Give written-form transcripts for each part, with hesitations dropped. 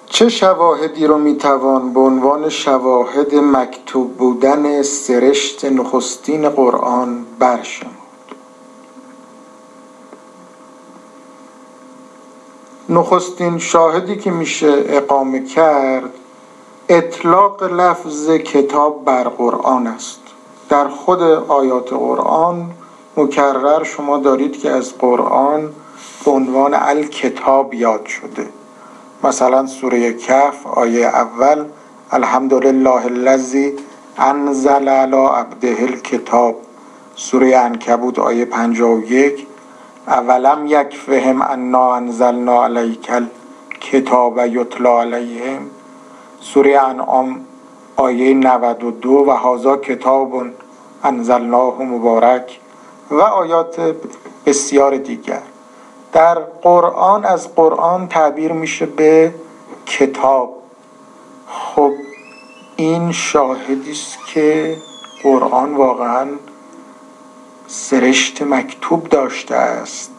چه شواهدی رو میتوان به عنوان شواهد مکتوب بودن سرشت نخستین قرآن برشمرد؟ نخستین شاهدی که میشه اقامه کرد اطلاق لفظ کتاب بر قرآن است. در خود آیات قرآن مکرر شما دارید که از قرآن به عنوان الکتاب یاد شده. مثلا سوره کهف آیه اول الحمدلله الذی انزل علی عبده الکتاب. سوره عنکبوت آیه 51 اولم یکفهم انا انزلنا علیک الکتاب یتلی علیهم. سوره انعام آیه 92 و هذا کتاب انزلناه مبارک و آیات بسیار دیگر. در قرآن از قرآن تعبیر میشه به کتاب. خب این شاهدی است که قرآن واقعا سرشت مکتوب داشته است.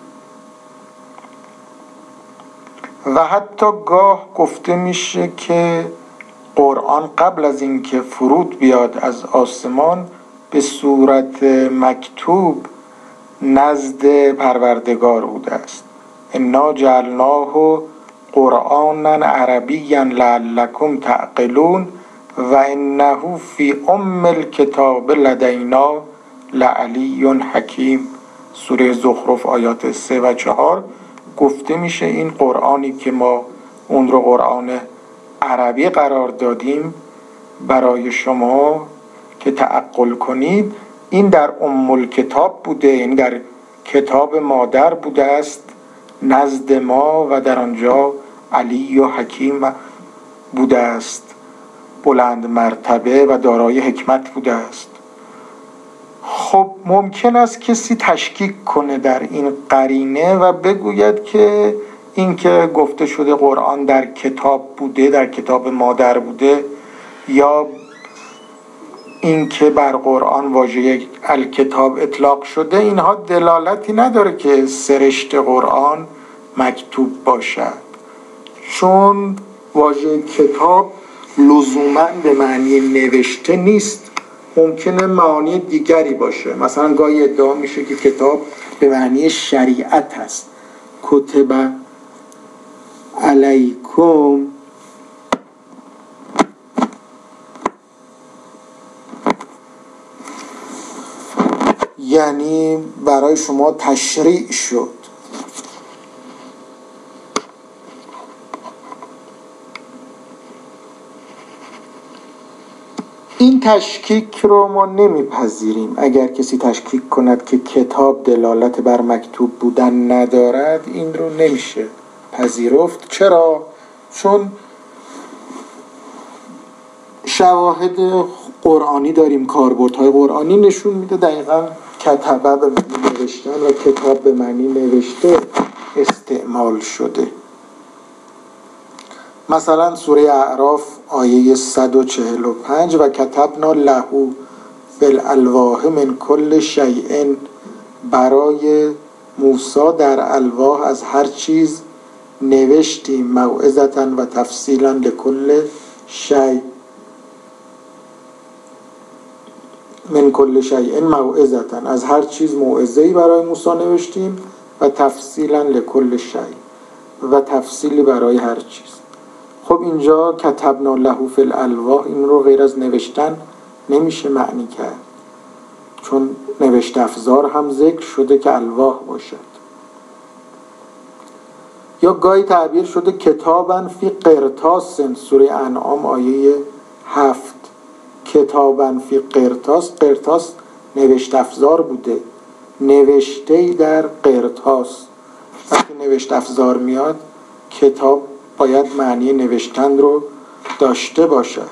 و حتی گاه گفته میشه که قرآن قبل از اینکه فرود بیاد از آسمان به صورت مکتوب نزد پروردگار بوده است. انا جعلناه قرآنا عربیا لعلکم تعقلون و انه فی ام الکتاب لدینا لعلی حکیم. سوره زخرف آیات 3 و 4 گفته میشه این قرآنی که ما اون رو قرآن عربی قرار دادیم برای شما که تعقل کنید، این در ام الکتاب بوده، این در کتاب مادر بوده است نزد ما و در آنجا علی و حکیم بوده است، بلند مرتبه و دارای حکمت بوده است. خب ممکن است کسی تشکیک کنه در این قرینه و بگوید که این که گفته شده قرآن در کتاب بوده، در کتاب مادر بوده، یا این که بر قرآن واژه الکتاب اطلاق شده، اینها دلالتی نداره که سرشت قرآن مکتوب باشد، چون واژه کتاب لزوماً به معنی نوشته نیست، ممکنه معانی دیگری باشه. مثلا گاهی ادعا میشه که کتاب به معنی شریعت هست. کتب علیکم یعنی برای شما تشریع شد. این تشکیک رو ما نمیپذیریم. اگر کسی تشکیک کند که کتاب دلالت بر مکتوب بودن ندارد، این رو نمیشه پذیرفت. چرا؟ چون شواهد قرآنی داریم، کاربردهای قرآنی نشون میده دقیقاً کتبه به معنی نوشتن و کتاب به معنی نوشته استعمال شده. مثلا سوره اعراف آیه 145 و کتبنا له فی الالواح من کل شیء، برای موسی در الواح از هر چیز نوشتیم موعظة و تفصیلا لکل شیء، من کل شیء موعظة، از هر چیز موعظه‌ای برای موسی نوشتیم و تفصیلا لکل شیء، و تفصیلی برای هر چیز. خب اینجا کتبنا له فی الالواح این رو غیر از نوشتن نمیشه معنی کرد، چون نوشت افزار هم ذکر شده که الواح باشد. یا گاهی تعبیر شده کتابا فی قرطاس، سوره انعام آیه 7. کتابا فی قرطاس، قرطاس نوشت افزار بوده، نوشته در قرطاس. وقتی نوشت افزار میاد کتاب باید معنی نوشتن رو داشته باشد.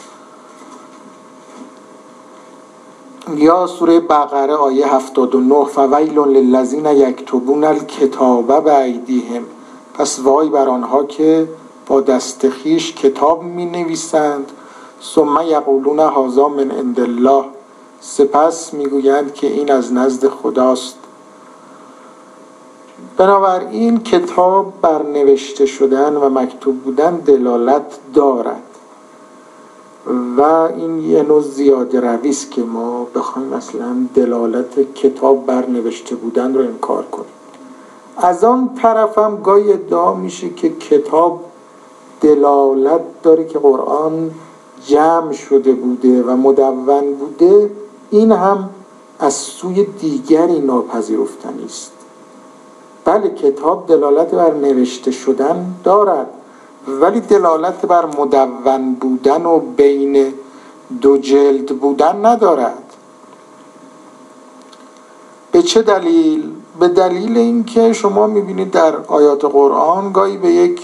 یا سوره بقره آیه 79 فویل للذین یکتبون الکتاب بایدیهم، پس وای بر آنها که با دست خویش کتاب می نویسند، ثم یقولون هذا من عند الله، سپس میگویند که این از نزد خداست. بنابراین کتاب بر نوشته شدن و مکتوب بودن دلالت دارد و این یه نوع زیاده روی است که ما بخوایم مثلا دلالت کتاب بر نوشته بودن رو انکار کنیم. از آن طرف هم گاهی ادعا میشه که کتاب دلالت داره که قرآن جمع شده بوده و مدون بوده. این هم از سوی دیگری ناپذیرفتنی است. بله کتاب دلالت بر نوشته شدن دارد، ولی دلالت بر مدون بودن و بین دو جلد بودن ندارد. به چه دلیل؟ به دلیل اینکه شما میبینید در آیات قرآن گاهی به یک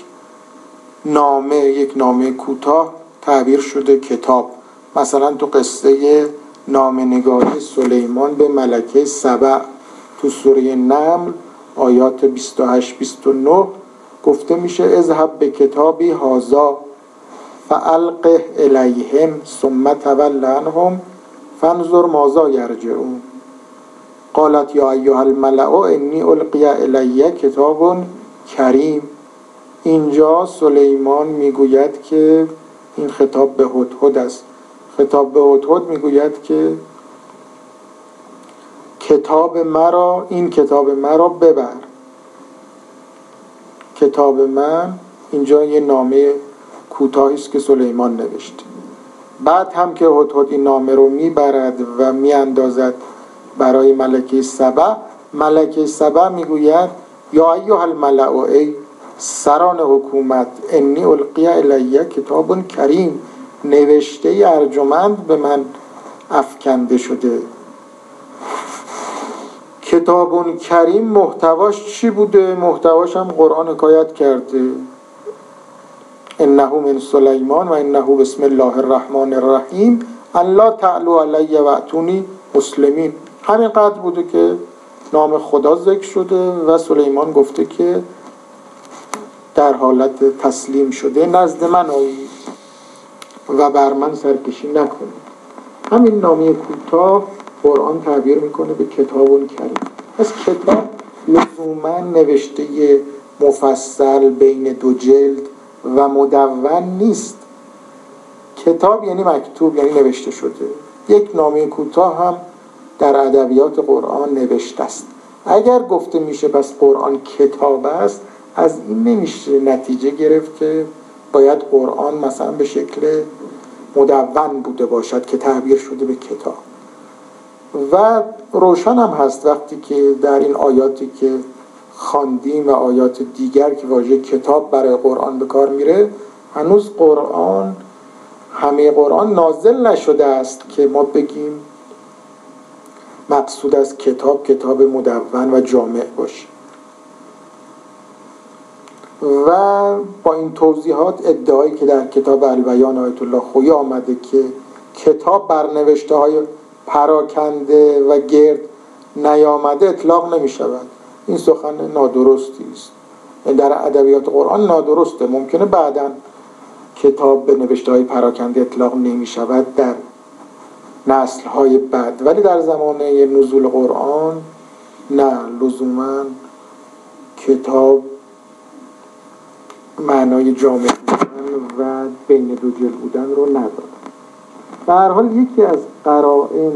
نامه کوتاه تعبیر شده کتاب. مثلا تو قصه نامه‌نگاری سلیمان به ملکه سبع تو سوره نمل آیات 28-29 گفته میشه اذهب به کتابی هذا فالقه الیهم ثم تول عنهم فانظر ماذا یرجعون قالت یا ایها الملأ انی القی الی کتاب کریم. اینجا سلیمان میگوید که این خطاب به هدهد است. خطاب به هدهد میگوید که این کتاب مرا ببر. کتاب من اینجا یه نامه کوتاهی است که سلیمان نوشته. بعد هم که هدهد این نامه رو میبرد و میاندازد برای ملکه سبع، ملکه سبع میگوید یا ایها الملأ ای سران حکومت انی القی الی کتاب کریم، نوشته ارجمند به من افکنده شده. کتاب کریم محتواش چی بوده؟ محتواش هم قرآن حکایت کرده انه من سلیمان و انه بسم الله الرحمن الرحیم ان لا تعلوا علی و اتونی مسلمین. همینقدر بوده که نام خدا ذکر شده و سلیمان گفته که در حالت تسلیم شده نزد من آیید و بر من سرکشی نکنید. همین نامه کوتاه قرآن تعبیر میکنه به کتاب کریم. پس کتاب لزوما نوشته مفصل بین دو جلد و مدون نیست. کتاب یعنی مکتوب، یعنی نوشته شده. یک نامه کوتاه هم در ادبیات قرآن نوشته است. اگر گفته میشه پس قرآن کتاب است، از این نمیشه نتیجه گرفت که باید قرآن مثلا به شکل مدون بوده باشد که تعبیر شده به کتاب. و روشن هم هست وقتی که در این آیاتی که خواندیم و آیات دیگر که واژه کتاب برای قرآن به کار میره، هنوز همه قرآن نازل نشده است که ما بگیم مقصود از کتاب مدون و جامع باشه. و با این توضیحات ادعایی که در کتاب البیان آیت الله خویی آمده که کتاب بر نوشته های پراکنده و گرد نیامده اطلاق نمی شود. این سخن نادرستی است. در ادبیات قرآن نادرسته. ممکنه بعداً کتاب به نوشته های پراکنده اطلاق نمی شود در نسل های بعد، ولی در زمانه نزول قرآن نه، لزوما کتاب معنای جامع بودن و بین دو جلد بودن رو نداره. به هر حال یکی از قرائن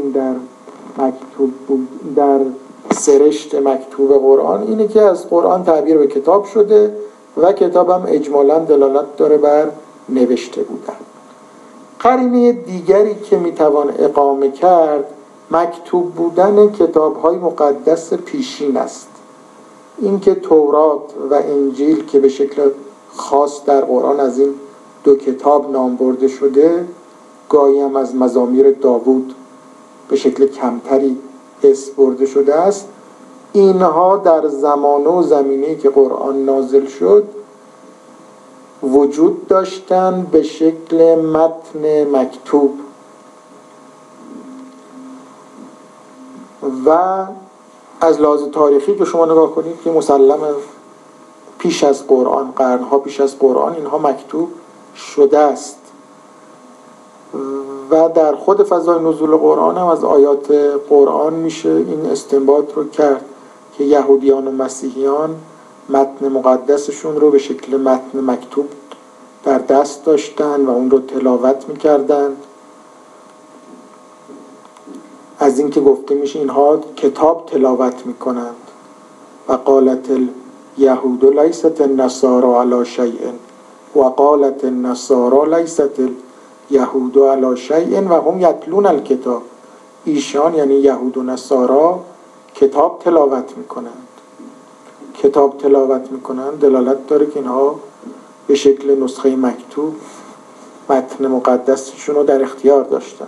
در سرشت مکتوب قرآن اینه که از قرآن تعبیر به کتاب شده و کتاب هم اجمالاً دلالت داره بر نوشته بودن. قرینه دیگری که میتوان اقامه کرد مکتوب بودن کتاب‌های مقدس پیشین است. اینکه تورات و انجیل که به شکل خاص در قرآن از این دو کتاب نام برده شده، گاهی هم از مزامیر داوود به شکل کمتری اسم برده شده است، اینها در زمان و زمینه‌ای که قرآن نازل شد وجود داشتن به شکل متن مکتوب و از لحاظ تاریخی که شما نگاه کنید که مسلماً پیش از قرآن، قرنها پیش از قرآن اینها مکتوب شده است و در خود فضای نزول قرآن هم از آیات قرآن میشه این استنباط رو کرد که یهودیان و مسیحیان متن مقدسشون رو به شکل متن مکتوب در دست داشتن و اون رو تلاوت میکردن. از این که گفته میشه اینها کتاب تلاوت میکنند. و قالت الیهود لیست النصارى علی شیء و قالت النصارى لیست الیهود علی شیء و هم یتلون الکتاب. ایشان یعنی یهود و نصارا کتاب تلاوت میکنند. کتاب تلاوت میکنند دلالت داره که اینها به شکل نسخه مکتوب متن مقدسشون رو در اختیار داشتند.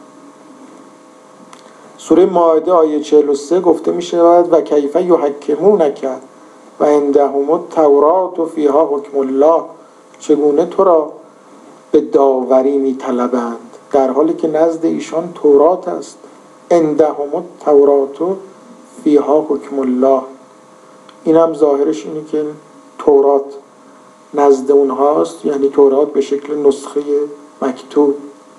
سوره مائده آیه 43 گفته می شود و کیف یحکمونک و عندهم التوراة و فیها حکم الله. چگونه تو را به داوری می طلبند در حالی که نزد ایشان تورات است. عندهم التوراة فیها حکم الله. این هم ظاهرش اینه که تورات نزد اونهاست، یعنی تورات به شکل نسخه مکتوب.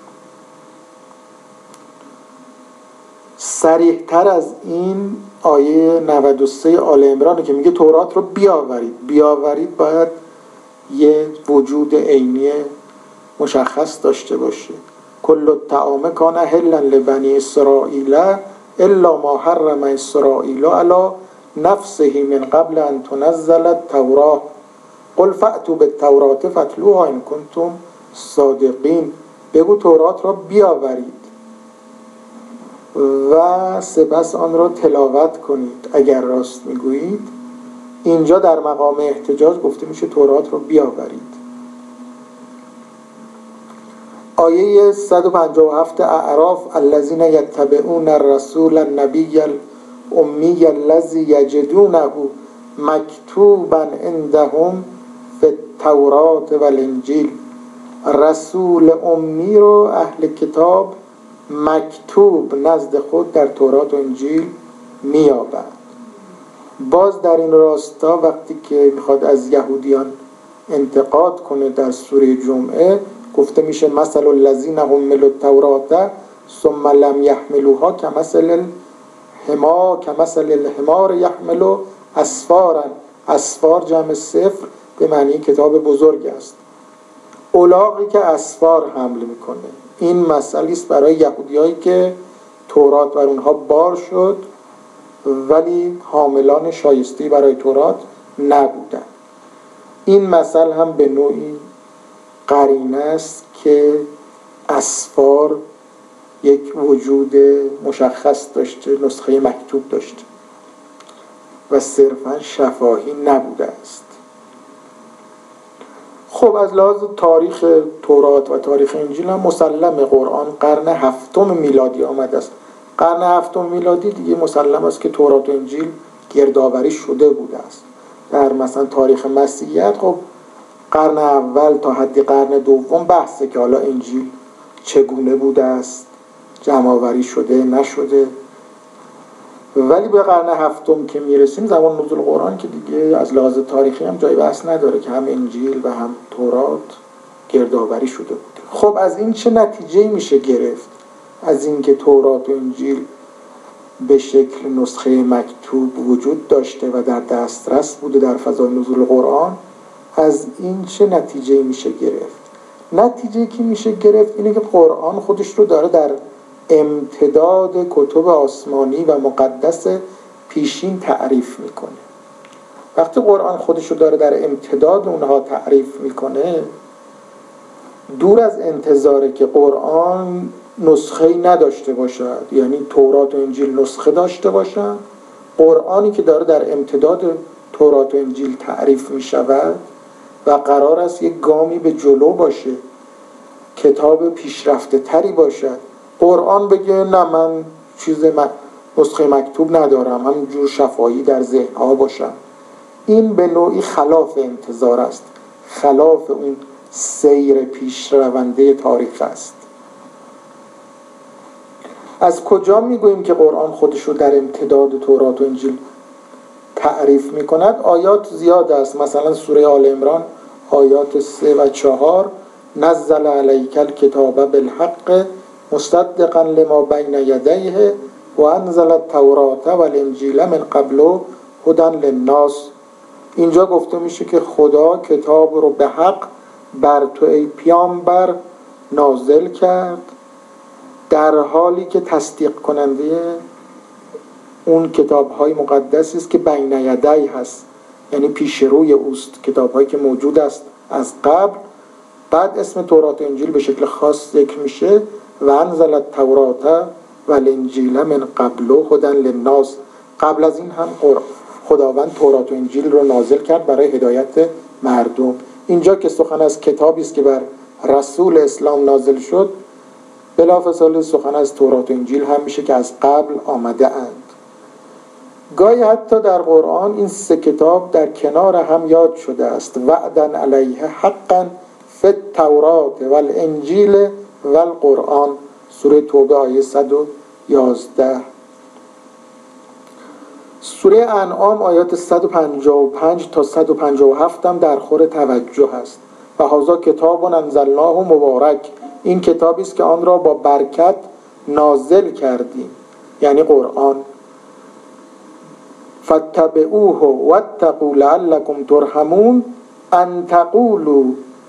صریح‌تر از این آیه 93 آل عمران که میگه تورات رو بیاورید باید یه وجود عینی مشخص داشته باشه. کل الطعام کان حلا لبنی اسرائیل الا ما حرم اسرائیل علی نفسه من قبل ان تنزل التوراة قل فأتوا بالتوراة فاتلوها ان کنتم صادقین. بگو تورات را بیاورید و سپس آن را تلاوت کنید اگر راست میگویید. اینجا در مقام احتجاج گفته میشه تورات را بیاورید. آیه 157 اعراف الذین یتبعون الرسول النبی الامی الذی یجدونه مکتوبا عندهم فی التوراة والانجیل. رسول امی رو اهل کتاب مکتوب نزد خود در تورات و انجیل میابند. باز در این راستا وقتی که میخواد از یهودیان انتقاد کنه در سوره جمعه گفته میشه مثل الذین حملوا التوراة ثم لم یحملوها کمثل الحمار یحمل اسفارا. اسفار جمع صفر به معنی کتاب بزرگ است. الاغی که اسفار حمل میکنه. این مسئله است برای یهودیایی که تورات بر اونها بار شد ولی حاملان شایسته برای تورات نبودن. این مسئله هم به نوعی قرینه است که اسفار یک وجود مشخص داشته، نسخه مکتوب داشته و صرفا شفاهی نبوده است. خب از لحاظ تاریخ تورات و تاریخ انجیل هم مسلم قرآن قرن 7 میلادی آمده است. قرن 7 میلادی دیگه مسلم است که تورات و انجیل گردآوری شده بوده است. در مثلا تاریخ مسیحیت خب قرن اول تا حد قرن دوم بحثه که حالا انجیل چگونه بوده است، جمع‌آوری شده نشده. ولی به قرن 7 که میرسیم زمان نزول قرآن که دیگه از لحاظ تاریخی هم جای بحث نداره که هم انجیل و هم تورات گردآوری شده بود. خب از این چه نتیجه میشه گرفت؟ از اینکه تورات و انجیل به شکل نسخه مکتوب وجود داشته و در دسترس بوده در فضای نزول قرآن، از این چه نتیجه میشه گرفت؟ نتیجه که میشه گرفت اینه که قرآن خودش رو داره در امتداد کتب آسمانی و مقدس پیشین تعریف میکنه. وقتی قرآن خودش رو داره در امتداد اونها تعریف میکنه، دور از انتظاره که قرآن نسخه‌ای نداشته باشد، یعنی تورات و انجیل نسخه داشته باشد. قرآنی که داره در امتداد تورات و انجیل تعریف میشود و قرار است یک گامی به جلو باشه، کتاب پیشرفته تری باشد، قرآن بگه نه من نسخه مکتوب ندارم، همینجور شفاهی در ذهنها باشم. این به نوعی خلاف انتظار است، خلاف اون سیر پیشرونده تاریخ است. از کجا میگوییم که قرآن خودش رو در امتداد تورات و انجیل تعریف میکند؟ آیات زیاد است. مثلا سوره آل عمران آیات 3 و 4 نزل علیک الکتاب بالحق مصدقا لما بین یدیه و انزل التوراة والانجیل من قبل هدی للناس. اینجا گفته میشه که خدا کتاب رو به حق بر تو ای پیامبر نازل کرد، در حالی که تصدیق کننده اون کتاب‌های مقدسی است که بین یدی هست، یعنی پیش روی اوست، کتاب‌هایی که موجود است از قبل. بعد اسم تورات و انجیل به شکل خاص ذکر میشه و انزل التوراة و الانجیل من قبل هدی للناس. قبل از این هم خداوند تورات و انجیل رو نازل کرد برای هدایت مردم. اینجا که سخن از کتابی است که بر رسول اسلام نازل شد، بلافاصله سخن از تورات و انجیل هم میشه که از قبل آمده اند. گاهی حتی در قرآن این سه کتاب در کنار هم یاد شده است: وعدا علیه حقا فی التوراة و الانجیل و القرآن. سوره توبه آیه 111. سوره انعام آیات 155 تا 157 هم در خور توجه است. و هذا کتاب انزلناه مبارک، این کتابی است که آن را با برکت نازل کردیم، یعنی قرآن. فاتبعوه واتقوا لعلکم ترحمون ان تقولوا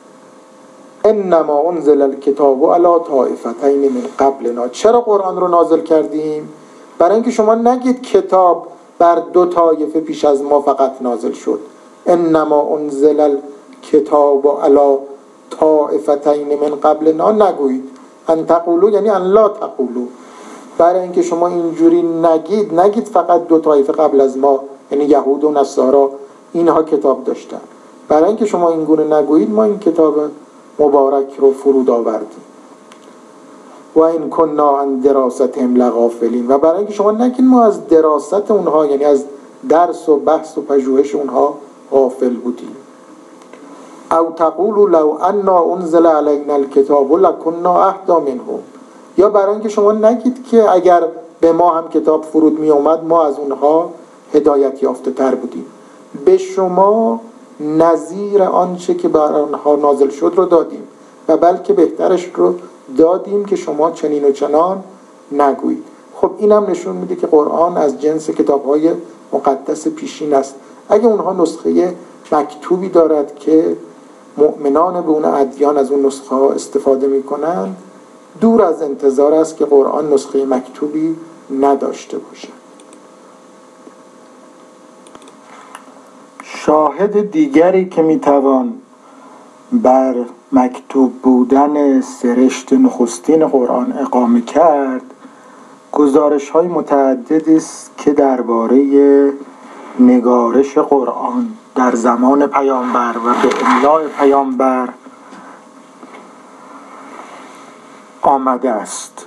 انما انزل الکتاب علی طائفتین من قبلنا. چرا قرآن رو نازل کردیم؟ برای اینکه شما نگید کتاب بر دو طایفه پیش از ما فقط نازل شد. انما انزل الکتاب علی طائفتین من قبلنا نگویید. ان تقولوا یعنی ان لا تقولوا، برای اینکه شما اینجوری نگید فقط دو طایفه قبل از ما، یعنی یهود و نصارا، اینها کتاب داشتن. برای اینکه شما این گونه نگویید ما این کتاب مبارک رو فرود آوردیم. و این کنا عن دراستهم لغافلین، و برای اینکه شما نگید ما از دراست اونها، یعنی از درس و بحث و پژوهش اونها غافل بودیم. او تقولوا لو انا انزل علینا الکتاب لکنا اهدی منهم، یا برای اینکه شما نگید که اگر به ما هم کتاب فرود می اومد ما از اونها هدایت یافته تر بودیم. به شما نظیر آنچه که بر آنها نازل شد رو دادیم و بلکه بهترش رو دادیم که شما چنین و چنان نگویید. خب اینم نشون میده که قرآن از جنس کتاب‌های مقدس پیشین است. اگه اونها نسخه مکتوبی دارد که مؤمنان به اون ادیان از اون نسخه ها استفاده میکنن، دور از انتظار است که قرآن نسخه مکتوبی نداشته باشد. شاهد دیگری که میتوان بر مکتوب بودن سرشت نخستین قرآن اقامه کرد، گزارش های متعددی است که درباره نگارش قرآن در زمان پیامبر و به املاء پیامبر آمده است.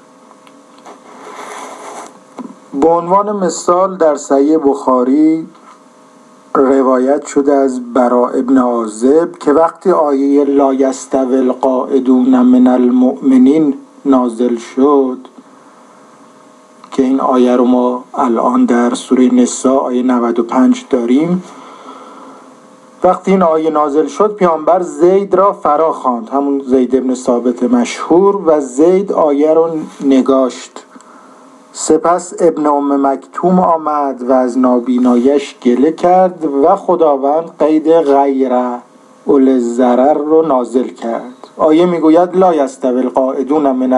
به عنوان مثال در صحیح بخاری روایت شده از براء ابن عازب که وقتی آیه لا یستوی القاعدون من المؤمنین نازل شد، که این آیه رو ما الان در سوره نساء آیه 95 داریم، وقتی این آیه نازل شد پیامبر زید را فرا خواند، همون زید ابن ثابت مشهور، و زید آیه رو نگاشت. سپس ابن ام مکتوم آمد و از نابینایش گله کرد و خداوند قید غیر اولی الضرر رو نازل کرد. آیه میگوید لا یستوی القاعدون من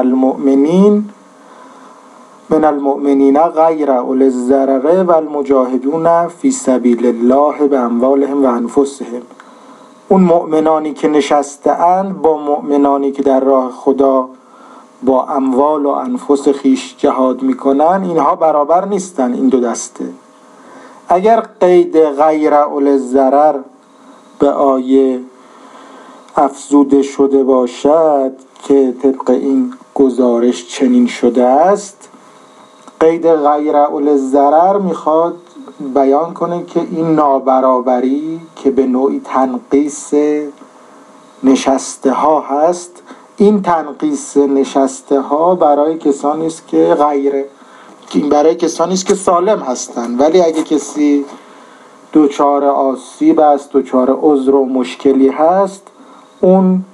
المؤمنین غیر اولی الضرر و المجاهدون فی سبیل الله باموالهم و انفسهم. اون مؤمنانی که نشسته‌اند با مؤمنانی که در راه خدا با اموال و انفس خیش جهاد میکنن، اینها برابر نیستن، این دو دسته. اگر قید غیر اولی الضرر به آیه افزوده شده باشد که طبق این گزارش چنین شده است، قید غیر اولی الضرر میخواد بیان کنه که این نابرابری که به نوعی تنقیص نشسته ها هست، این تنقیص نشسته ها برای کسانی است که برای کسانی است که سالم هستند، ولی اگه کسی دچار آسیب است، دچار عذر و مشکلی هست، اون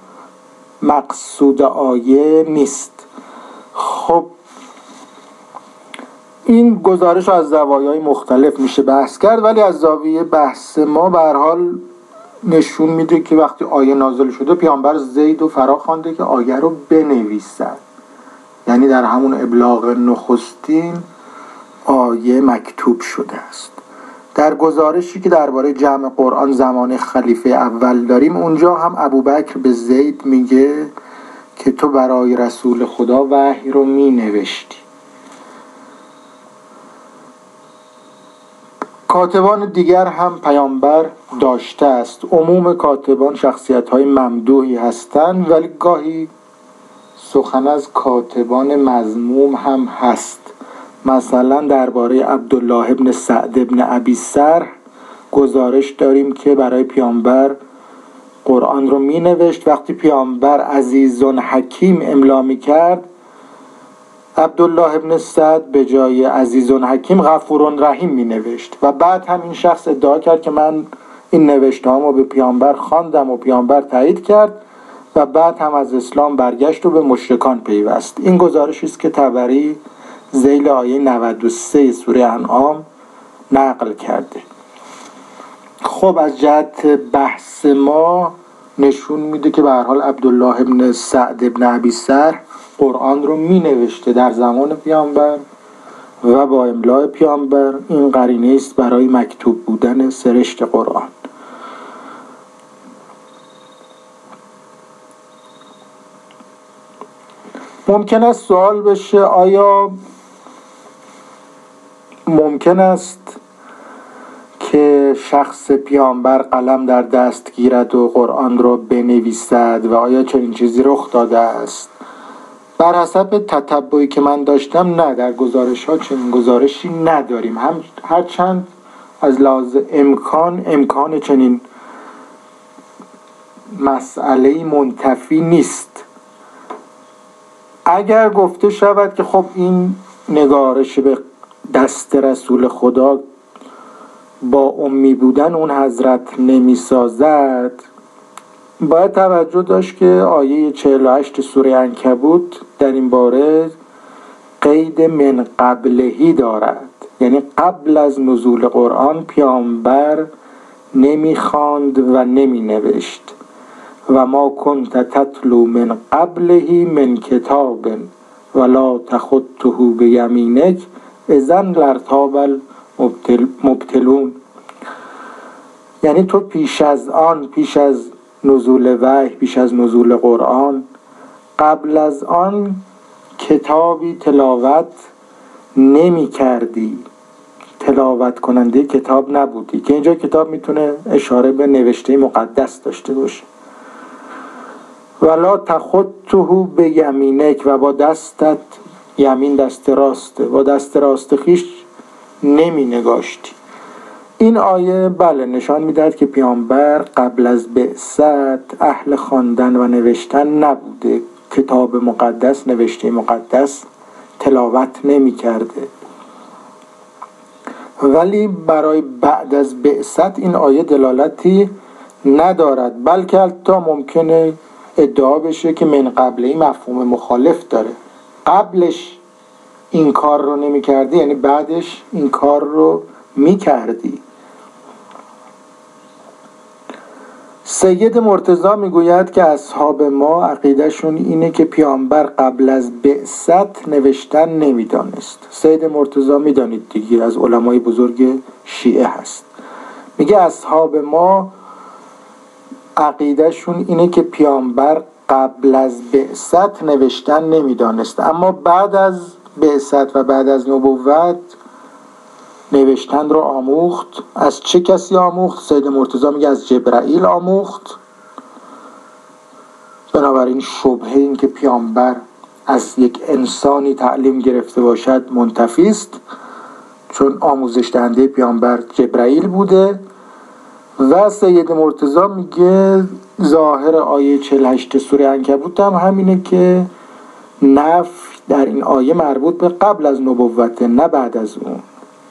مقصود آیه نیست. خب این گزارش از زوایای مختلف میشه بحث کرد، ولی از زاویه بحث ما به هر حال نشون میده که وقتی آیه نازل شده پیامبر زید و فرا خوانده که آیه رو بنویسد، یعنی در همون ابلاغ نخستین آیه مکتوب شده است. در گزارشی که درباره جمع قرآن زمان خلیفه اول داریم، اونجا هم ابوبکر به زید میگه که تو برای رسول خدا وحی رو می نوشتی. کاتبان دیگر هم پیامبر داشته است. عموم کاتبان شخصیت‌های ممدوحی هستند، ولی گاهی سخن از کاتبان مذموم هم هست. مثلا درباره عبدالله ابن سعد ابن ابی سرح گزارش داریم که برای پیامبر قرآن رو می نوشت. وقتی پیامبر عزیزون حکیم املا می کرد، عبدالله ابن سعد به جای عزیزون حکیم غفورون رحیم می نوشت و بعد هم این شخص ادعا کرد که من این نوشته هامو به پیامبر خواندم و پیامبر تایید کرد و بعد هم از اسلام برگشت و به مشرکان پیوست. این گزارشی است که طبری ذیل آیه 93 سوره انعام نقل کرده. خب از جهت بحث ما نشون میده که به هر حال عبدالله ابن سعد ابن ابی سرح قرآن رو می نوشته در زمان پیامبر و با املاء پیامبر. این قرینه است برای مکتوب بودن سرشت قرآن. ممکن است سوال بشه آیا ممکن است که شخص پیامبر قلم در دست گیرد و قرآن را بنویسد و آیا چنین چیزی رخ داده است؟ بر حسب تتبعی که من داشتم نه، در گزارش ها چنین گزارشی نداریم. هرچند از لحاظ امکان چنین مسئله منتفی نیست. اگر گفته شود که خب این نگارش به دست رسول خدا با امی بودن اون حضرت نمی سازد، باید توجه داشت که آیه 48 سوره عنکبوت در این باره قید من قبلهی دارد، یعنی قبل از نزول قرآن پیامبر نمی خواند و نمی نوشت. و ما کنت تتلو من قبلهی من کتاب ولا تخطه بیمینک اذا لارتاب المبطلون. یعنی تو پیش از نزول وحی، پیش از نزول قرآن، قبل از آن کتابی تلاوت نمی کردی، تلاوت کننده کتاب نبودی. که اینجا کتاب میتونه اشاره به نوشته مقدس داشته باشه. ولا تخطه بیمینک، و با دستت، یمین دست راسته، با دست راست خیش نمی نگاشتی. این آیه بله نشان میدهد که پیامبر قبل از بعثت اهل خواندن و نوشتن نبوده، کتاب مقدس، نوشته مقدس تلاوت نمی کرده. ولی برای بعد از بعثت این آیه دلالتی ندارد، بلکه حتی ممکنه ادعا بشه که من قبلی مفهوم مخالف داره. قبلش این کار رو نمی کردی، یعنی بعدش این کار رو می کردی. سید مرتضی میگوید که اصحاب ما عقیدهشون اینه که پیامبر قبل از بعثت نوشتن نمیدانست. سید مرتضی میدانید دیگه، از علمای بزرگ شیعه هست. میگه اصحاب ما عقیدهشون اینه که پیامبر قبل از بعثت نوشتن نمیدانست، اما بعد از بعثت و بعد از نبوت نوشتن رو آموخت. از چه کسی آموخت؟ سید مرتضی میگه از جبرائیل آموخت. بنابراین شبهه این که پیامبر از یک انسانی تعلیم گرفته باشد منتفی است، چون آموزش دهنده پیامبر جبرائیل بوده. و سید مرتضی میگه ظاهر آیه 48 سوره عنکبوت هم همینه که نفی در این آیه مربوط به قبل از نبوت، نه بعد از اون.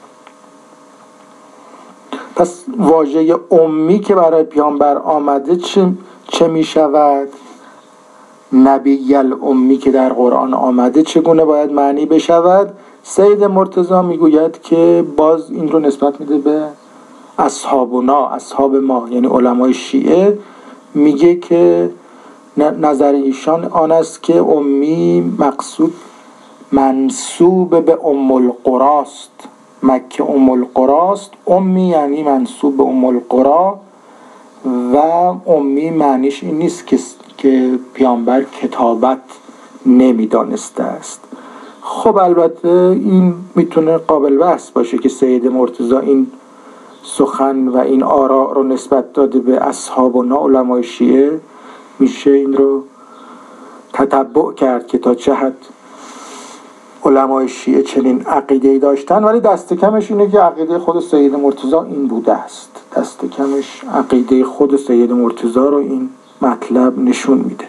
پس واژه امی که برای پیامبر آمده چه می شود؟ نبی الامی که در قرآن آمده چگونه باید معنی بشود؟ سید مرتضی میگوید که باز این رو نسبت میده به اصحابنا، اصحاب ما، یعنی علمای شیعه. میگه که نظر ایشان آن است که امی مقصود منسوب به ام القراست، مکه ام القراست. امی یعنی منسوب به ام القرا و امی معنیش این نیست که پیامبر کتابت نمیدانسته است. خب البته این میتونه قابل بحث باشه که سید مرتضی این سخن و این آراء رو نسبت داده به اصحابنا، علمای شیعه. میشه این رو تتبع کرد که تا چه حد علمای شیعه چنین عقیده‌ای داشتن، ولی دست کمش اینه که عقیده خود سید مرتضی این بوده است. دست کمش عقیده خود سید مرتضی رو این مطلب نشون میده.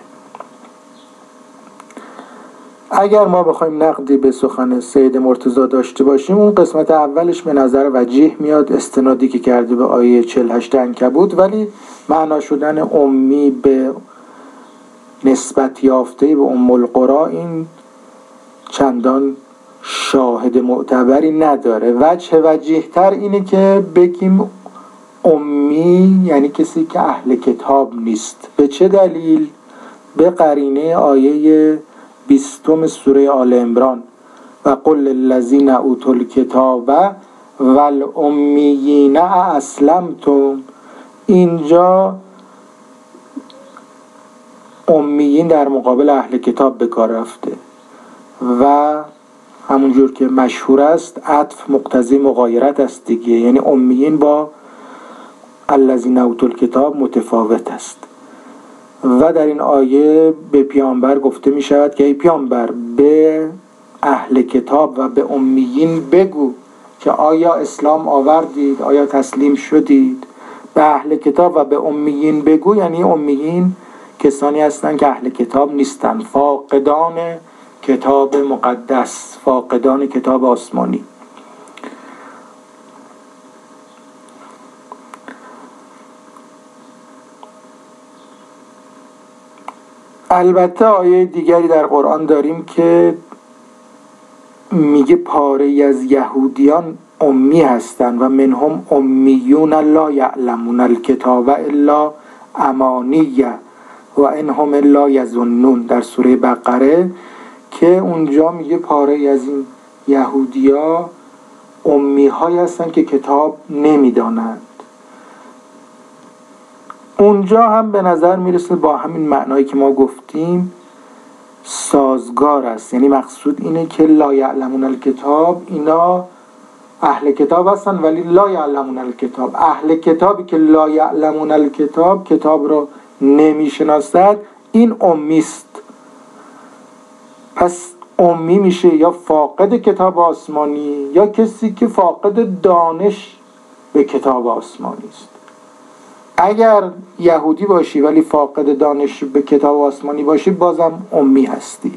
اگر ما بخوایم نقدی به سخن سید مرتضی داشته باشیم، اون قسمت اولش به نظر وجیه میاد، استنادی که کرده به آیه 48 عنکبوت، ولی معنا شدن امی به نسبت یافته به ام القرا این چندان شاهد معتبری نداره. وجه وجیه تر اینه که بگیم امی یعنی کسی که اهل کتاب نیست. به چه دلیل؟ به قرینه آیه 20 سوره آل عمران و قل للذین اوتوا الکتاب والامیین اسلمتم. اینجا امیین در مقابل اهل کتاب به کار رفته و همونجور که مشهور است عطف مقتضی مغایرت است دیگه، یعنی امیین با الذین اوتوا الکتاب متفاوت است. و در این آیه به پیامبر گفته می شود که ای پیامبر به اهل کتاب و به امیین بگو که آیا اسلام آوردید، آیا تسلیم شدید. به اهل کتاب و به امیین بگو یعنی امیین کسانی هستند که اهل کتاب نیستند، فاقدان کتاب مقدس، فاقدان کتاب آسمانی. البته آیه دیگری در قرآن داریم که میگه پاره از یهودیان امی هستند و منهم امیون لا یعلمون الکتاب الا امانیه و انهم الا یظنون در سوره بقره، که اونجا میگه پاره از این یهودیا امی های هستن که کتاب نمیدانند. اونجا هم به نظر میرسه با همین معنایی که ما گفتیم سازگار است. یعنی مقصود اینه که لا یعلمون الکتاب، اینا اهل کتاب هستن ولی لا یعلمون الکتاب. اهل کتابی که لا یعلمون الکتاب، کتاب رو نمیشناسد، این امیست. پس امی میشه یا فاقد کتاب آسمانی یا کسی که فاقد دانش به کتاب آسمانی است. اگر یهودی باشی ولی فاقد دانش به کتاب آسمانی باشی بازم امی هستی.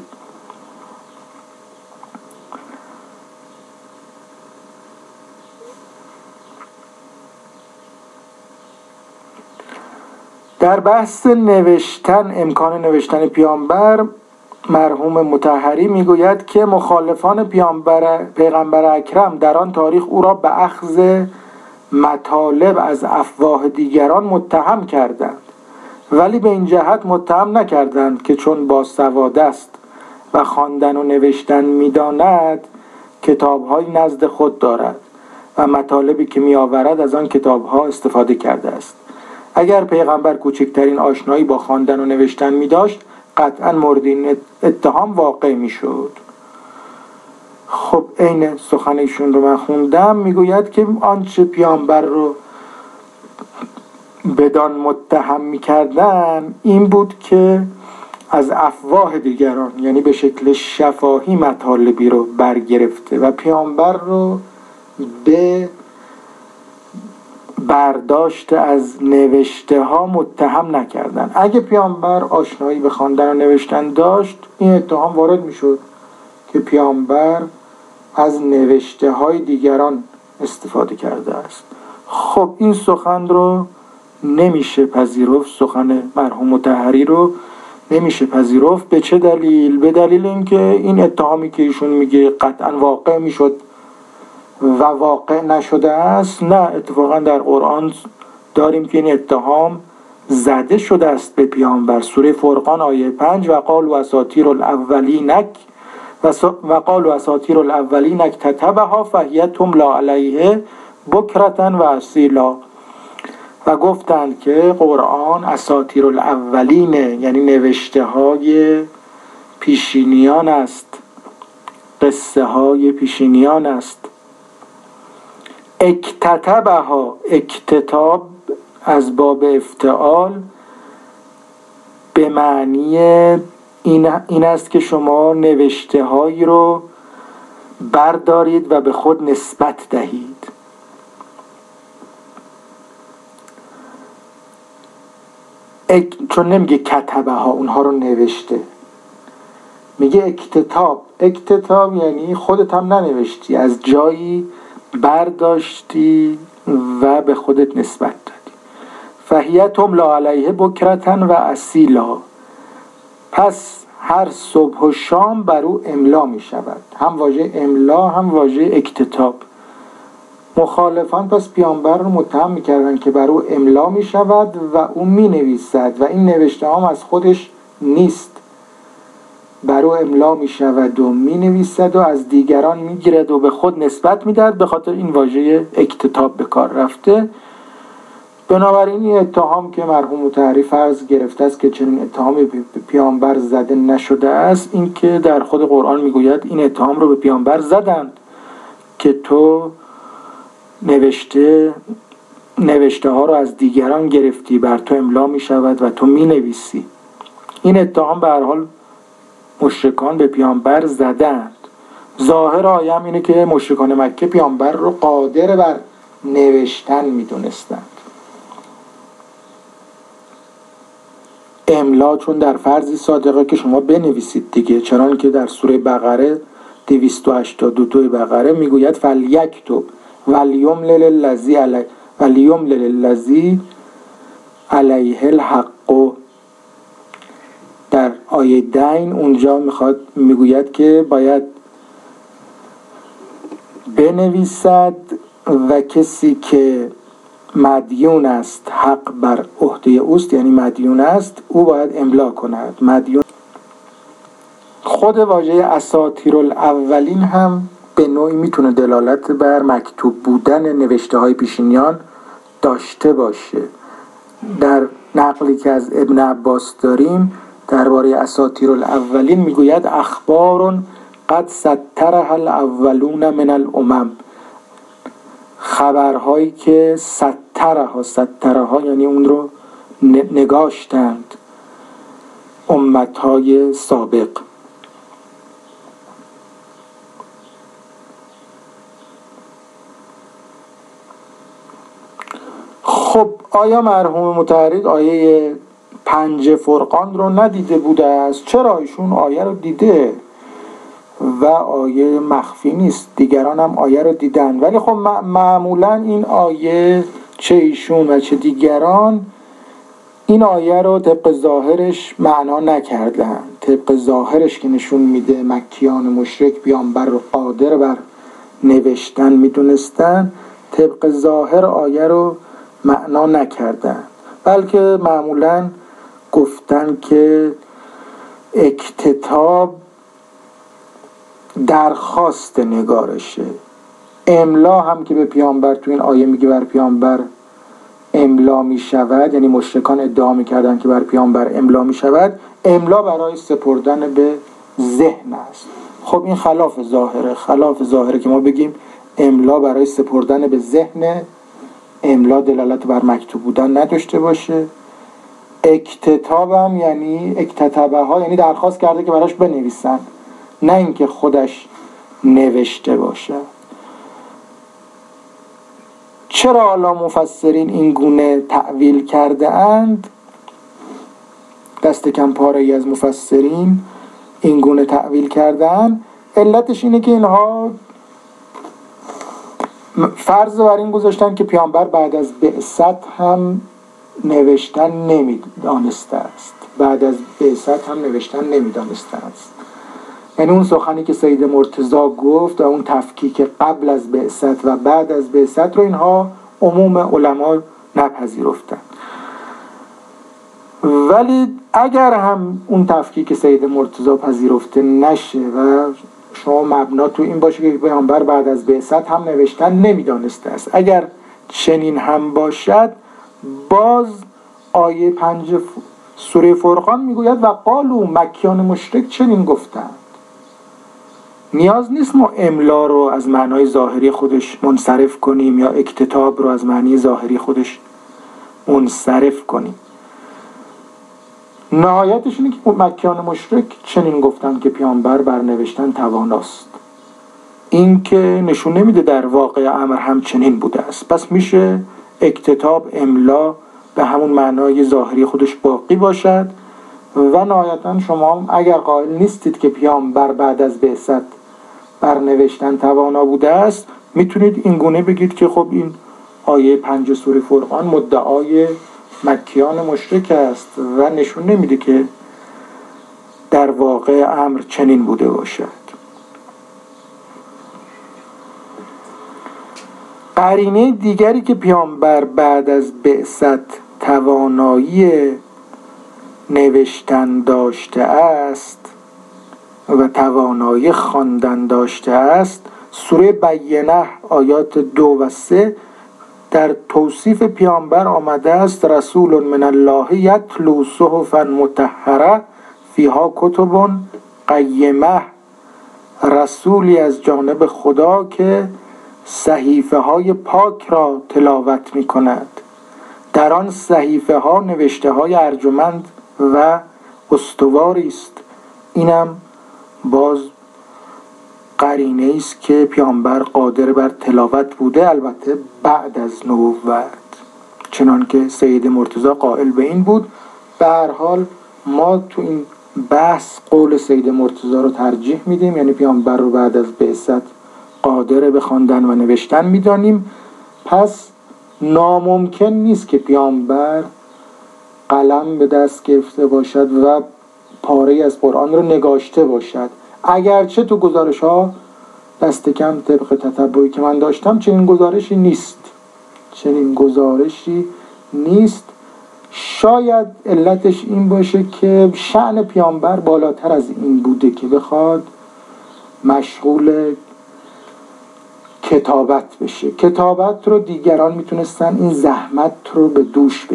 در بحث نوشتن، امکان نوشتن پیامبر، مرحوم مطهری میگوید که مخالفان پیغمبر اکرم در آن تاریخ او را به اخذ مطالب از افواه دیگران متهم کردند، ولی به این جهت متهم نکردند که چون باسواد است و خواندن و نوشتن می‌داند کتاب‌های نزد خود دارد و مطالبی که می‌آورد از آن کتاب‌ها استفاده کرده است. اگر پیغمبر کوچکترین آشنایی با خواندن و نوشتن می‌داشت قطعاً مورد این اتهام واقع می‌شد. خب عین سخن ایشون رو من خوندم. میگوید که آنچه پیامبر رو بدان متهم میکردن این بود که از افواه دیگران، یعنی به شکل شفاهی مطالبی رو برگرفته و پیامبر رو به برداشت از نوشته ها متهم نکردن. اگه پیامبر آشنایی به خواندن و نوشتن داشت این اتهام وارد میشد که پیامبر از نوشته های دیگران استفاده کرده است. خب این سخن رو نمیشه پذیرفت، سخن مرحوم مطهری رو، نمیشه پذیرفت. به چه دلیل؟ به دلیل اینکه این اتهامی که ایشون میگه قطعا واقع میشد و واقع نشده است. نه، اتفاقا در قرآن داریم که این اتهام زده شده است به پیامبر. سوره فرقان آیه 5 و قالوا اساطیر الاولینک و قالوا اساطیر الاولینک کتبها فهی تملی علیه بکرة و اصیلا. و گفتند که قرآن اساطیر الاولینه، یعنی نوشته های پیشینیان است، قصه های پیشینیان است. اکتتبها، اکتتاب از باب افتعال به معنی این است که شما نوشته هایی رو بردارید و به خود نسبت دهید. چون نمیگه کتبه ها اونها رو نوشته، میگه اکتتاب. اکتتاب یعنی خودت هم ننوشتی، از جایی برداشتی و به خودت نسبت دادی. فهی تملی علیه بکرة و اصیلا، پس هر صبح و شام بر او املا می شود. هم واژه املا هم واژه اکتتاب. مخالفان پس پیامبر رو متهم میکردن که بر او املا می شود و او می نویسد و این نوشته هم از خودش نیست. بر او املا می شود و می نویسد و از دیگران می گیرد و به خود نسبت می دهد. به خاطر این واژه اکتتاب به کار رفته. بنابراین این اتهام که مرحوم مطهری فرض گرفته است که چنین اتهامی به پیامبر زده نشده است، این که در خود قرآن میگوید این اتهام رو به پیامبر زدند که تو نوشته ها رو از دیگران گرفتی، بر تو املا می شود و تو می نویسی. این اتهام به هر حال مشرکان به پیامبر زدند. ظاهر آیه اینه که مشرکان مکه پیامبر رو قادر بر نوشتن می دونستند. املا چون در فرضی صادقه که شما بنویسید دیگه، چنان که در سوره بقره 282 بقره میگوید فلیکتب ولیملل الذی علیه الحق. در آیه دین اونجا میگوید که باید بنویسد و کسی که مدیون است، حق بر عهده اوست، یعنی مدیون است، او باید املا کند. مدیون. خود واژه اساطیر الاولین هم به نوعی میتونه دلالت بر مکتوب بودن نوشته های پیشینیان داشته باشه. در نقلی که از ابن عباس داریم درباره اساطیر الاولین میگوید اخبار قد سطرها الاولون من الامم، خبرهایی که سطرها یعنی اون رو نگاشتند امتهای سابق. خب آیا مرحوم مطهری آیه 5 فرقان رو ندیده بوده است؟ چرا؟ ایشون آیه رو دیده و آیه مخفی نیست، دیگران هم آیه رو دیدن. ولی خب معمولا این آیه، چه ایشون و چه دیگران، این آیه رو طبق ظاهرش معنا نکردن. طبق ظاهرش که نشون میده مکیان مشرک پیامبر رو قادر بر نوشتن میدونستن، طبق ظاهر آیه رو معنا نکردن، بلکه معمولا گفتن که اکتتاب درخواست نگارشه. املا هم که به پیامبر تو این آیه میگه بر پیامبر املا میشود، یعنی مشرکان ادعا میکردن که بر پیامبر املا میشود، املا برای سپردن به ذهن است. خب این خلاف ظاهره که ما بگیم املا برای سپردن به ذهن، املا دلالت بر مکتوب بودن نداشته باشه. اکتتابم یعنی اکتتبه ها، یعنی درخواست کرده که براش بنویسن، نه اینکه خودش نوشته باشه. چرا حالا مفسرین این گونه تأویل کرده اند؟ دست کم پاره‌ای از مفسرین این گونه تأویل کردن. علتش اینه که اینها فرض بر این گذاشتن که پیامبر بعد از بعثت هم نوشتن نمیدانسته است. بعد از بعثت هم نوشتن نمیدانستند. یعنی اون سخنی که سید مرتضی گفت و اون تفکیک قبل از بعثت و بعد از بعثت رو اینها عموم علما نپذیرفتن. ولی اگر هم اون تفکیک سید مرتضی پذیرفته نشه و شما مبنا تو این باشه که پیامبر بعد از بعثت هم نوشتن نمیدانسته است، اگر چنین هم باشد، باز آیه 5 سوره فرقان میگوید و قالوا مکیان مشرک چنین گفتند. نیاز نیست ما املا رو از معنای ظاهری خودش منصرف کنیم یا اکتتاب رو از معنی ظاهری خودش منصرف کنیم. نهایتش اینه که مکیان مشرک چنین گفتند که پیامبر بر نوشتن تواناست. این که نشون نمیده در واقع امر هم چنین بوده است. پس میشه اکتتاب، املا به همون معنای ظاهری خودش باقی باشد و نهایتا شما اگر قائل نیستید که پیامبر بعد از بعثت بر نوشتن توانا بوده است، میتونید این گونه بگید که خب این آیه 5 سوره فرقان مدعای مکیان مشرک است و نشون نمیده که در واقع امر چنین بوده باشد. قرینه دیگری که پیامبر بعد از بعثت توانایی نوشتن داشته است و توانایی خواندن داشته است، سوره بینه آیات 2 و 3 در توصیف پیامبر آمده است: رسول من الله یتلو صحفا مطهره فیها کتب قیمه. رسولی از جانب خدا که صحیفه های پاک را تلاوت می کند، در آن صحیفه ها نوشته های ارجمند و استواری است. اینم باز قرینه است که پیامبر قادر بر تلاوت بوده، البته بعد از نبوت، چنان که سید مرتضی قائل به این بود. به هر حال ما تو این بحث قول سید مرتضی رو ترجیح میدیم، یعنی پیامبر رو بعد از بعثت قادر به خواندن و نوشتن میدانیم. پس ناممکن نیست که پیامبر قلم به دست گرفته باشد و پاره از قرآن رو نگاشته باشد، اگرچه تو گزارش ها دست کم طبق تتبعی که من داشتم چنین گزارشی نیست. شاید علتش این باشه که شأن پیامبر بالاتر از این بوده که بخواد مشغول کتابت بشه. کتابت رو دیگران میتونستن این زحمت رو به دوش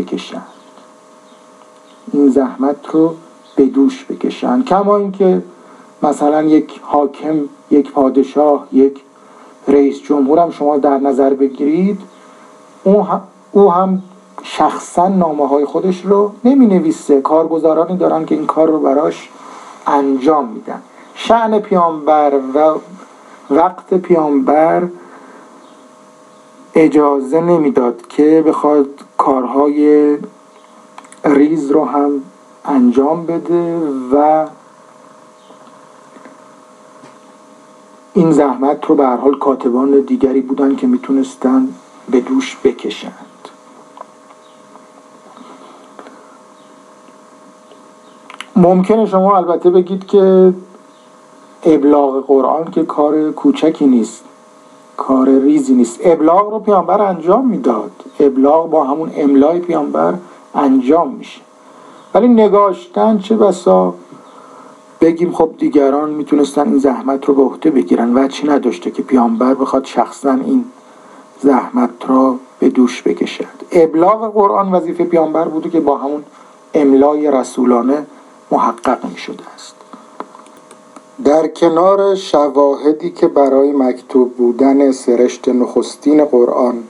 بکشن، کما اینکه مثلا یک حاکم، یک پادشاه، یک رئیس جمهور هم شما در نظر بگیرید، او هم شخصا نامه‌های خودش رو نمی نویسه، کارگزارانی دارن که این کار رو براش انجام میدن. شأن پیامبر و وقت پیامبر اجازه نمیداد که بخواد کارهای ریز رو هم انجام بده و این زحمت رو به هر حال کاتبان دیگری بودن که میتونستن به دوش بکشند. ممکنه شما البته بگید که ابلاغ قرآن که کار کوچکی نیست، کار ریزی نیست. ابلاغ رو پیامبر انجام میداد، ابلاغ با همون املای پیامبر انجام میشه. ولی نگاشتن چه بسا بگیم خب دیگران میتونستن این زحمت رو به عهده بگیرن، وجهی نداشته که پیامبر بخواد شخصا این زحمت رو به دوش بکشد. ابلاغ قرآن وظیفه پیامبر بوده که با همون املای رسولانه محقق میشده است. در کنار شواهدی که برای مکتوب بودن سرشت نخستین قرآن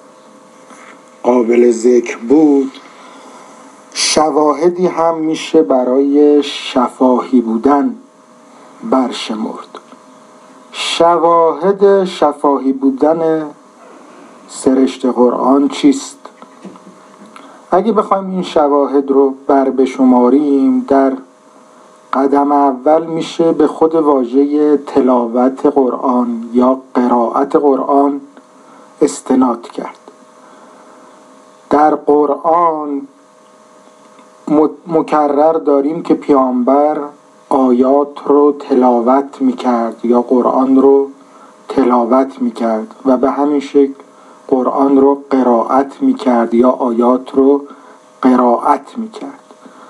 قابل ذکر بود، شواهدی هم میشه برای شفاهی بودن برشمرد. شواهد شفاهی بودن سرشت قرآن چیست؟ اگه بخوایم این شواهد رو بشماریم، در قدم اول میشه به خود واژه تلاوت قرآن یا قرائت قرآن استناد کرد. در قرآن مکرر داریم که پیامبر آیات رو تلاوت میکرد یا قرآن رو تلاوت میکرد و به همین شکل قرآن رو قرائت میکرد یا آیات رو قرائت میکرد.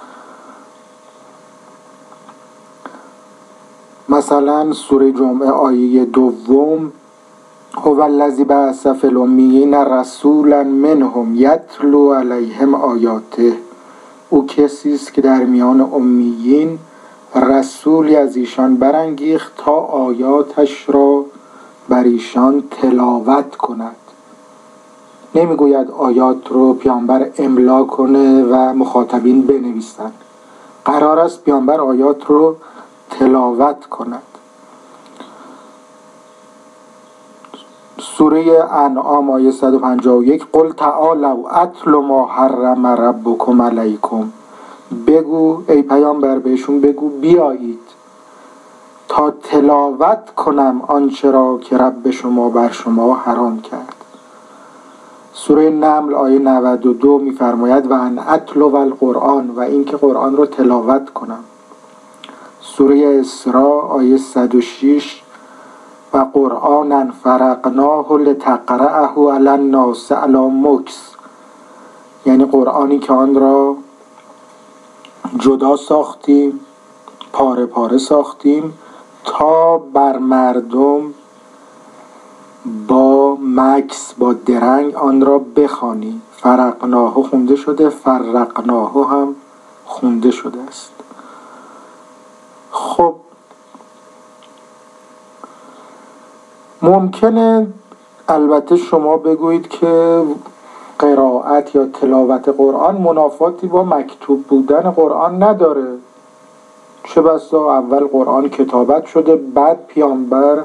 مثلا سوره جمعه آیه 2: هو الذی بعث فی الامیین رسولا منهم یتلو علیهم آیاته. او کسی است که در میان امیین رسولی از ایشان برانگیخت تا آیاتش را بر ایشان تلاوت کند. نمیگوید آیات رو پیامبر املا کنه و مخاطبین بنویسند. قرار است پیامبر آیات رو تلاوت کند. سوره انعام آیه 151: قل تعالوا اتل ما حرم ربکم علیکم. بگو ای پیامبر، بهشون بگو بیایید تا تلاوت کنم آنچه را که رب شما بر شما حرام کرد. سوره نمل آیه 92 می‌فرماید و ان اتلو القرآن، و اینکه قرآن رو تلاوت کنم. سوره اسراء آیه 106: و قرآنا فرقناه لتقرأه علی الناس علی مکث. یعنی قرآنی که آن را جدا ساختیم، پاره پاره ساختیم تا بر مردم با مکث، با درنگ آن را بخوانی. فرقناه خونده شده، فرقناه هم خونده شده است. خب ممکنه البته شما بگویید که قرائت یا تلاوت قرآن منافاتی با مکتوب بودن قرآن نداره. چه بسا اول قرآن کتابت شده، بعد پیامبر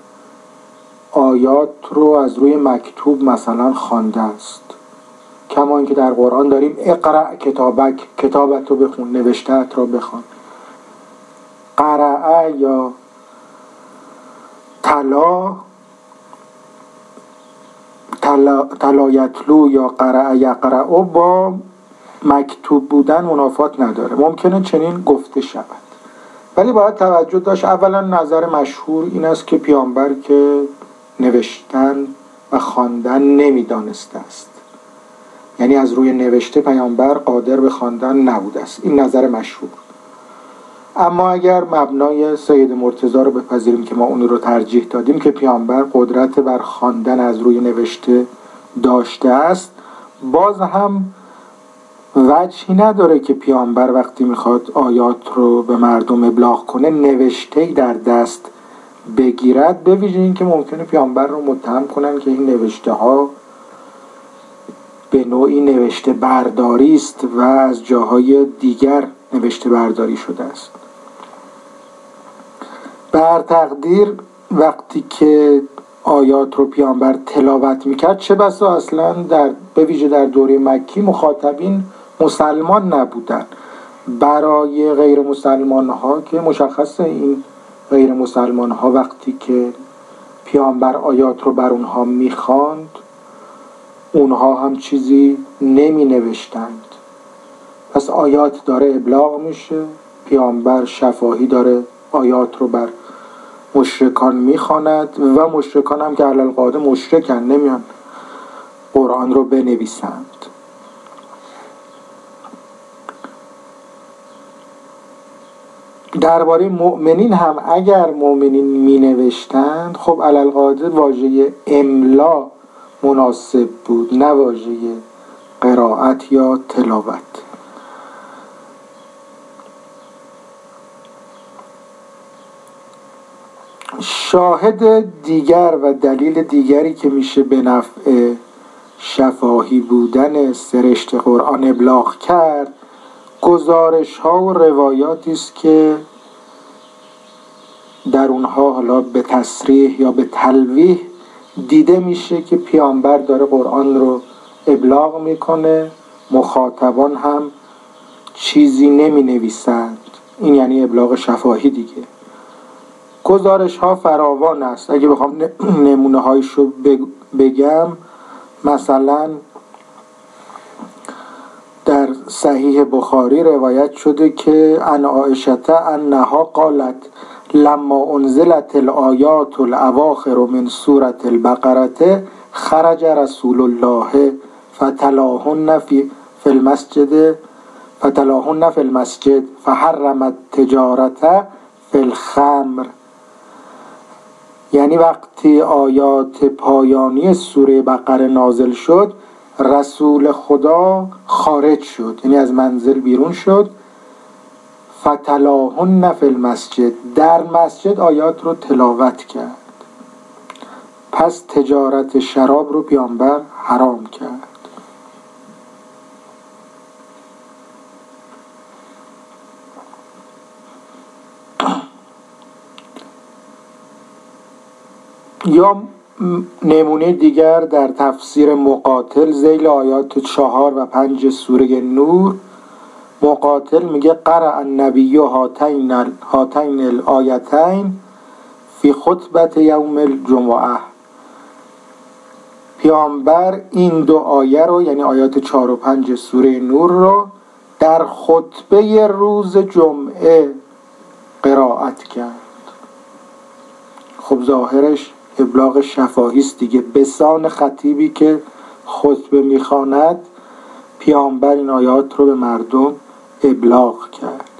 آیات رو از روی مکتوب مثلا خوانده است. کما اینکه در قرآن داریم اقرأ کتابک، کتابت رو بخون، نوشته‌ات رو بخوان. قرأ یا تلا یتلو یا قرأ یقرأ با مکتوب بودن منافات نداره. ممکنه چنین گفته شود، ولی باید توجه داشت. اولا نظر مشهور این است که پیامبر که نوشتن و خواندن نمیدانسته است، یعنی از روی نوشته پیامبر قادر به خواندن نبوده است. این نظر مشهور. اما اگر مبنای سید مرتضی رو بپذیریم که ما اون رو ترجیح دادیم که پیامبر قدرت بر خواندن از روی نوشته داشته است، باز هم وجهی نداره که پیامبر وقتی میخواد آیات رو به مردم ابلاغ کنه نوشته‌ای در دست بگیرد، به ویژه این که ممکنه پیامبر رو متهم کنن که این نوشته ها به نوعی نوشته برداری است و از جاهای دیگر نوشته برداری شده است. بر تقدیر وقتی که آیات رو پیامبر تلاوت میکرد، چه بسا اصلا به ویژه در دوره مکی مخاطبین مسلمان نبودن. برای غیر مسلمان ها که مشخصه، این غیر مسلمان ها وقتی که پیامبر آیات رو بر اونها میخواند، اونها هم چیزی نمی نوشتند. پس آیات داره ابلاغ میشه، پیامبر شفاهی داره آیات رو بر مشرکان میخواند و مشرکان هم که علالقاعده مشرکن نمیان قرآن رو بنویسند. درباره مؤمنین هم اگر مؤمنین می نوشتند، خب علالقاعده واژه املا مناسب بود، نه واژه قرائت یا تلاوت. شاهد دیگر و دلیل دیگری که میشه به نفع شفاهی بودن سرشت قرآن ابلاغ کرد، گزارش ها و روایاتی است که در اونها حالا به تصریح یا به تلویح دیده میشه که پیامبر داره قرآن رو ابلاغ میکنه، مخاطبان هم چیزی نمی نویسند. این یعنی ابلاغ شفاهی دیگه. گزارش ها فراوان است. اگه بخوام نمونه هایشو بگم، مثلا در صحیح بخاری روایت شده که عن عایشه انها قالت لما انزلت الآیات الاواخر من سوره البقره خرج رسول الله فتلاهن فی المسجد فحرم التجارة فی الخمر. یعنی وقتی آیات پایانی سوره بقره نازل شد رسول خدا خارج شد، یعنی از منزل بیرون شد. فتلاهن فی المسجد، در مسجد آیات رو تلاوت کرد. پس تجارت شراب رو پیامبر حرام کرد. یا نمونه دیگر در تفسیر مقاتل ذیل آیات 4 و 5 سوره نور، مقاتل میگه قرأ النبی هاتین الآیتین فی خطبت یوم الجمعه. پیامبر این دو آیه رو، یعنی آیات 4 و 5 سوره نور رو در خطبه روز جمعه قرائت کرد. خب ظاهرش ابلاغ شفاهی است دیگه، بسان خطیبی که خطبه میخواند پیامبر این آیات رو به مردم ابلاغ کرد.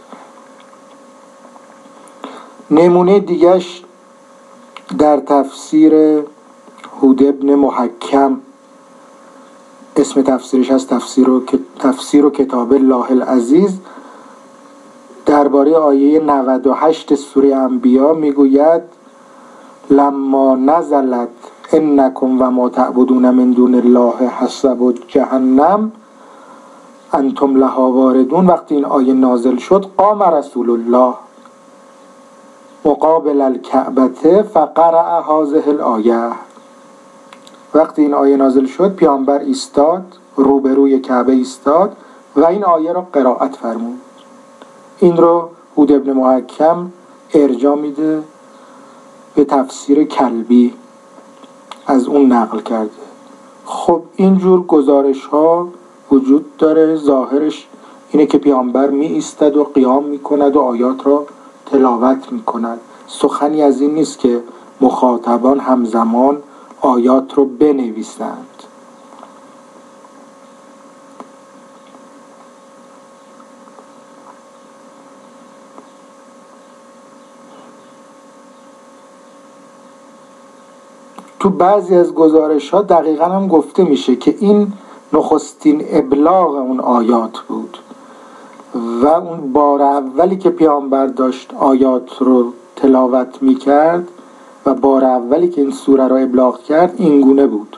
نمونه دیگش در تفسیر هود ابن محکم، اسم تفسیرش از تفسیر و کتاب الله العزیز، درباره آیه 98 سوره انبیا میگوید لما نزلت انکم و ما تعبدون من دون الله حسب جهنم انتم لها واردون. وقتی این آیه نازل شد قام رسول الله مقابل الکعبه فقرأ هذه الآیه. وقتی این آیه نازل شد پیامبر ایستاد، روبروی کعبه ایستاد و این آیه را قرائت فرمود. این رو هود ابن محکم ارجاع میده به تفسیر کلبی، از اون نقل کرده. خب اینجور گزارش ها وجود داره. ظاهرش اینه که پیامبر می ایستد و قیام می کند و آیات را تلاوت می کند. سخنی از این نیست که مخاطبان همزمان آیات رو بنویسند. تو بعضی از گزارش ها دقیقا هم گفته میشه که این نخستین ابلاغ اون آیات بود و اون بار اولی که پیامبر داشت آیات رو تلاوت میکرد و بار اولی که این سوره رو ابلاغ کرد این گونه بود.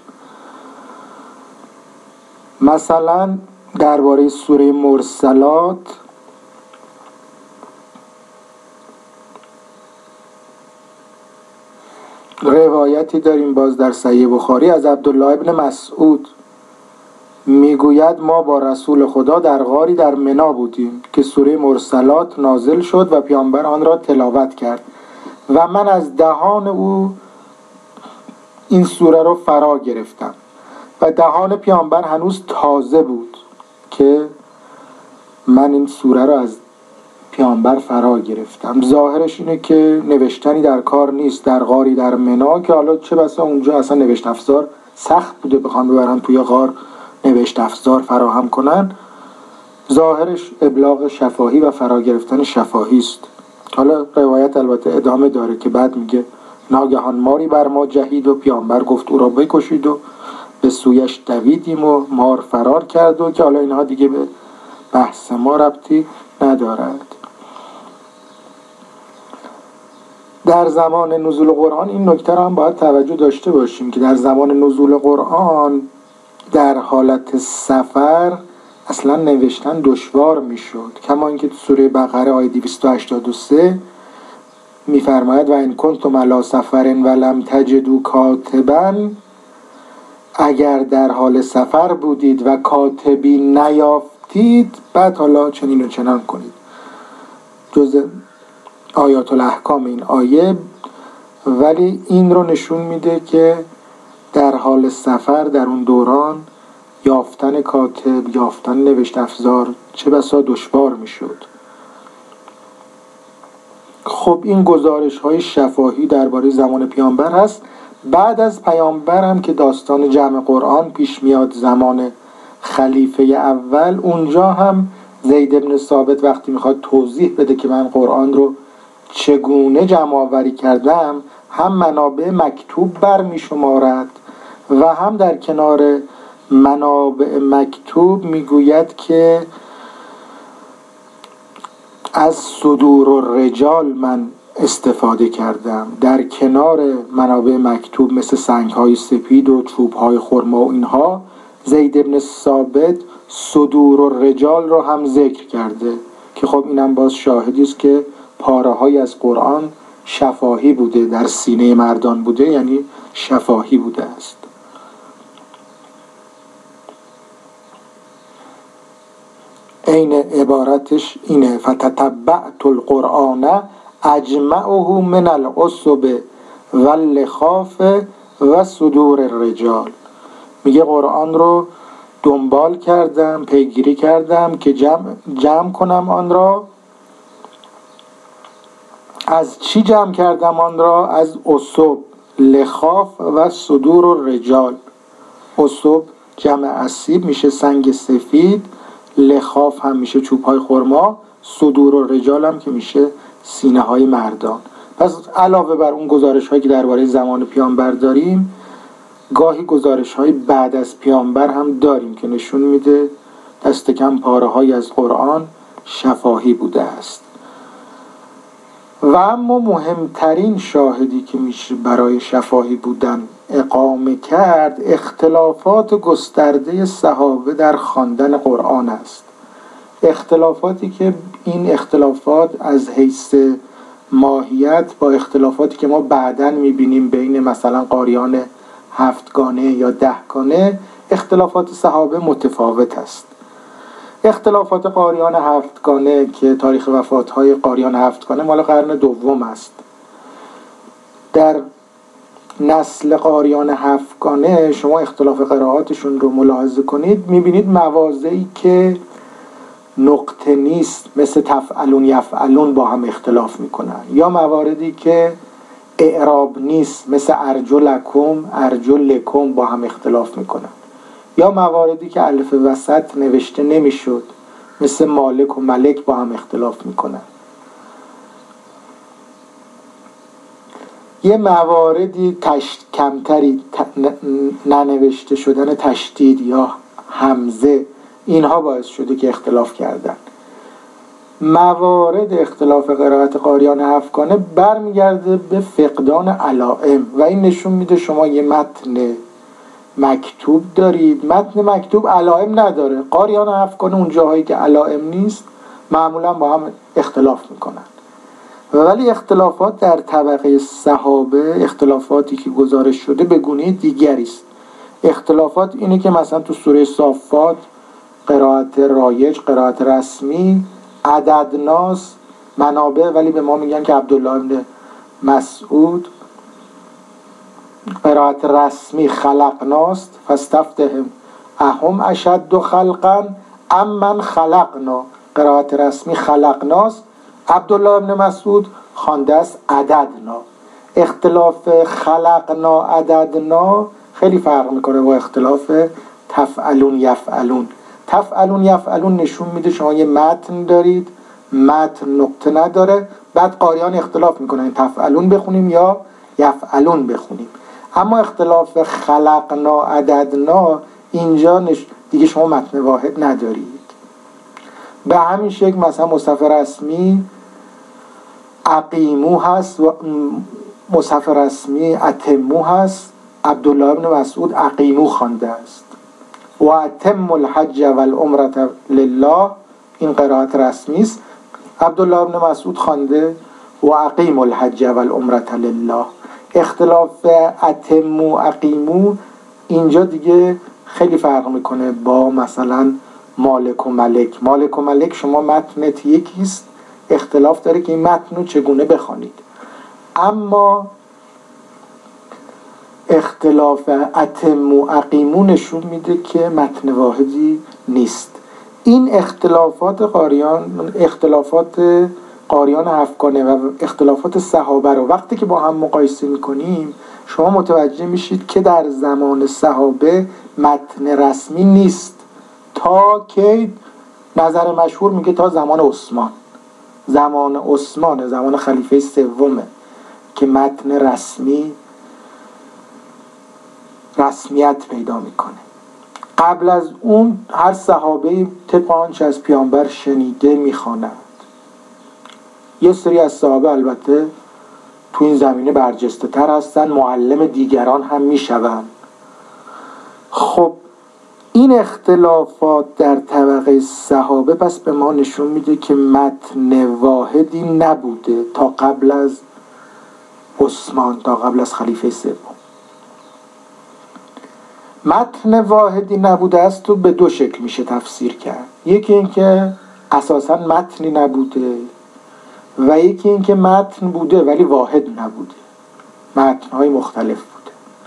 مثلا درباره سوره مرسلات روایتی داریم باز در صحیح بخاری از عبدالله ابن مسعود، میگوید ما با رسول خدا در غاری در منی بودیم که سوره مرسلات نازل شد و پیامبر آن را تلاوت کرد و من از دهان او این سوره را فرا گرفتم و دهان پیامبر هنوز تازه بود که من این سوره را از پیامبر فرا گرفتم. ظاهرش اینه که نوشتنی در کار نیست در غاری در منی، که حالا چه بسا اونجا اصلا نوشت افزار سخت بوده بخوان ببرن توی غار نوشت افزار فراهم کنن. ظاهرش ابلاغ شفاهی و فرا گرفتن شفاهی است. حالا روایت البته ادامه داره که بعد میگه ناگهان ماری بر ما جهید و پیامبر گفت او را بکشید و به سویش دویدیم و مار فرار کرد و که حالا اینها دیگه به بحث ما ربطی ندارد. در زمان نزول قرآن این نکته را هم باید توجه داشته باشیم که در زمان نزول قرآن در حالت سفر اصلا نوشتن دشوار میشد، کما اینکه تو سوره بقره آیه 283 میفرماید و ان کنتم علی سفر ولم تجدوا کاتبا، اگر در حال سفر بودید و کاتبی نیافتید بعد حالا چنین و چنان کنید. جز آیات الاحکام این آیه، ولی این رو نشون میده که در حال سفر در اون دوران یافتن کاتب، یافتن نوشت افزار چه بسا دشوار میشد. خب این گزارش های شفاهی درباره زمان پیامبر هست. بعد از پیامبر هم که داستان جمع قرآن پیش میاد، زمان خلیفه اول، اونجا هم زید بن ثابت وقتی میخواد توضیح بده که من قرآن رو چگونه جمع آوری کردم، هم منابع مکتوب برمی شمارد و هم در کنار منابع مکتوب میگوید که از صدور الرجال من استفاده کردم. در کنار منابع مکتوب مثل سنگ‌های سپید و چوب‌های خرما و اینها، زید بن ثابت صدور الرجال رو هم ذکر کرده که خب اینم باز شاهدی است که پاره‌های از قرآن شفاهی بوده، در سینه مردان بوده، یعنی شفاهی بوده است. عین عبارتش اینه: فتتبعت القرآن اجمعه من العصب واللخاف و صدور الرجال. میگه قرآن رو دنبال کردم، پیگیری کردم که جمع کنم آن را. از چی جمع کردم آن را؟ از عصب، لخاف و صدور الرجال. عصب جمع عصیب میشه سنگ سفید، لخاف هم میشه چوب‌های خرما، صدور الرجال هم که میشه سینه های مردان. پس علاوه بر اون گزارش هایی که درباره زمان پیامبر داریم، گاهی گزارش های بعد از پیامبر هم داریم که نشون میده دست کم پاره های از قرآن شفاهی بوده است. و اما مهمترین شاهدی که میشه برای شفاهی بودن اقامه کرد، اختلافات گسترده صحابه در خواندن قرآن است. اختلافاتی که این اختلافات از حیث ماهیت با اختلافاتی که ما بعداً میبینیم بین مثلا قاریان 7 گانه یا 10 گانه، اختلافات صحابه متفاوت است. اختلافات قاریان 7 گانه که تاریخ وفاتهای قاریان 7 گانه مال قرن دوم است. در نسل قاریان 7 گانه شما اختلاف قرائاتشون رو ملاحظه کنید، میبینید مواضعی که نقطه نیست مثل تفعلون یفعلون با هم اختلاف میکنن، یا مواردی که اعراب نیست مثل ارجلکم ارجلکم با هم اختلاف میکنن، یا مواردی که الف وسط نوشته نمیشد مثل مالک و ملک با هم اختلاف میکنن. یه مواردی کمتری ننوشته شدن تشدید یا همزه، اینها باعث شده که اختلاف کردن. موارد اختلاف قرائت قاریان 7 گانه برمیگرده به فقدان علائم و این نشون میده شما یه متن مکتوب دارید، متن مکتوب علائم نداره. قاریان 7 گانه اون جاهایی که علائم نیست معمولا با هم اختلاف میکنن. ولی اختلافات در طبقه صحابه، اختلافاتی که گزارش شده به گونه دیگری است. اختلافات اینه که مثلا تو سوره صافات قرائت رایج، قرائت رسمی، عددناس، منابع ولی به ما میگن که عبدالله بن مسعود قرائت رسمی خلقناست فاستفتهم اهم اشد خلقا ام من خلقنا. قرائت رسمی خلقناست، عبدالله بن مسعود خوانده است عددنا. اختلاف خلقنا عددنا خیلی فرق میکنه با اختلاف تفعلون یفعلون. تفعلون یفعلون نشون میده شما یه متن دارید، متن نقطه نداره، بعد قاریان اختلاف میکنن تفعلون بخونیم یا یفعلون بخونیم. اما اختلاف خلقنا عددنا اینجا دیگه شما متن واحد ندارید. به همین شکل مثلا مصحف رسمی اقیمو هست و مصحف رسمی اتمو هست، عبدالله بن مسعود اقیمو خوانده است. و اتم الحج والعمره لله، این قرائت رسمی است، عبدالله بن مسعود خوانده و اقیم الحج والعمره لله. اختلاف اتمو اقیمو اینجا دیگه خیلی فرق میکنه با مثلا مالک و ملک. مالک و ملک شما متنت یکیست، اختلاف داره که این متن رو چگونه بخوانید. اما اختلاف اتم و اقیمو نشون میده که متن واحدی نیست. این اختلافات قاریان افغانه و اختلافات صحابه رو وقتی که با هم مقایسه میکنیم شما متوجه میشید که در زمان صحابه متن رسمی نیست تا که نظر مشهور میگه تا زمان عثمان، زمان خلیفه سومه که متن رسمیت پیدا میکنه. قبل از اون هر صحابه‌ای طبق آنچه از پیامبر شنیده میخواند. یه سری از صحابه البته تو این زمینه برجسته تر هستن، معلم دیگران هم میشوند. خب این اختلافات در طبقه صحابه پس به ما نشون میده که متن واحدی نبوده تا قبل از عثمان، تا قبل از خلیفه سوم. متن واحدی نبوده است و به دو شکل میشه تفسیر کرد. یکی این که اساساً متنی نبوده و یکی این که متن بوده ولی واحد نبوده، متن‌های مختلف بوده.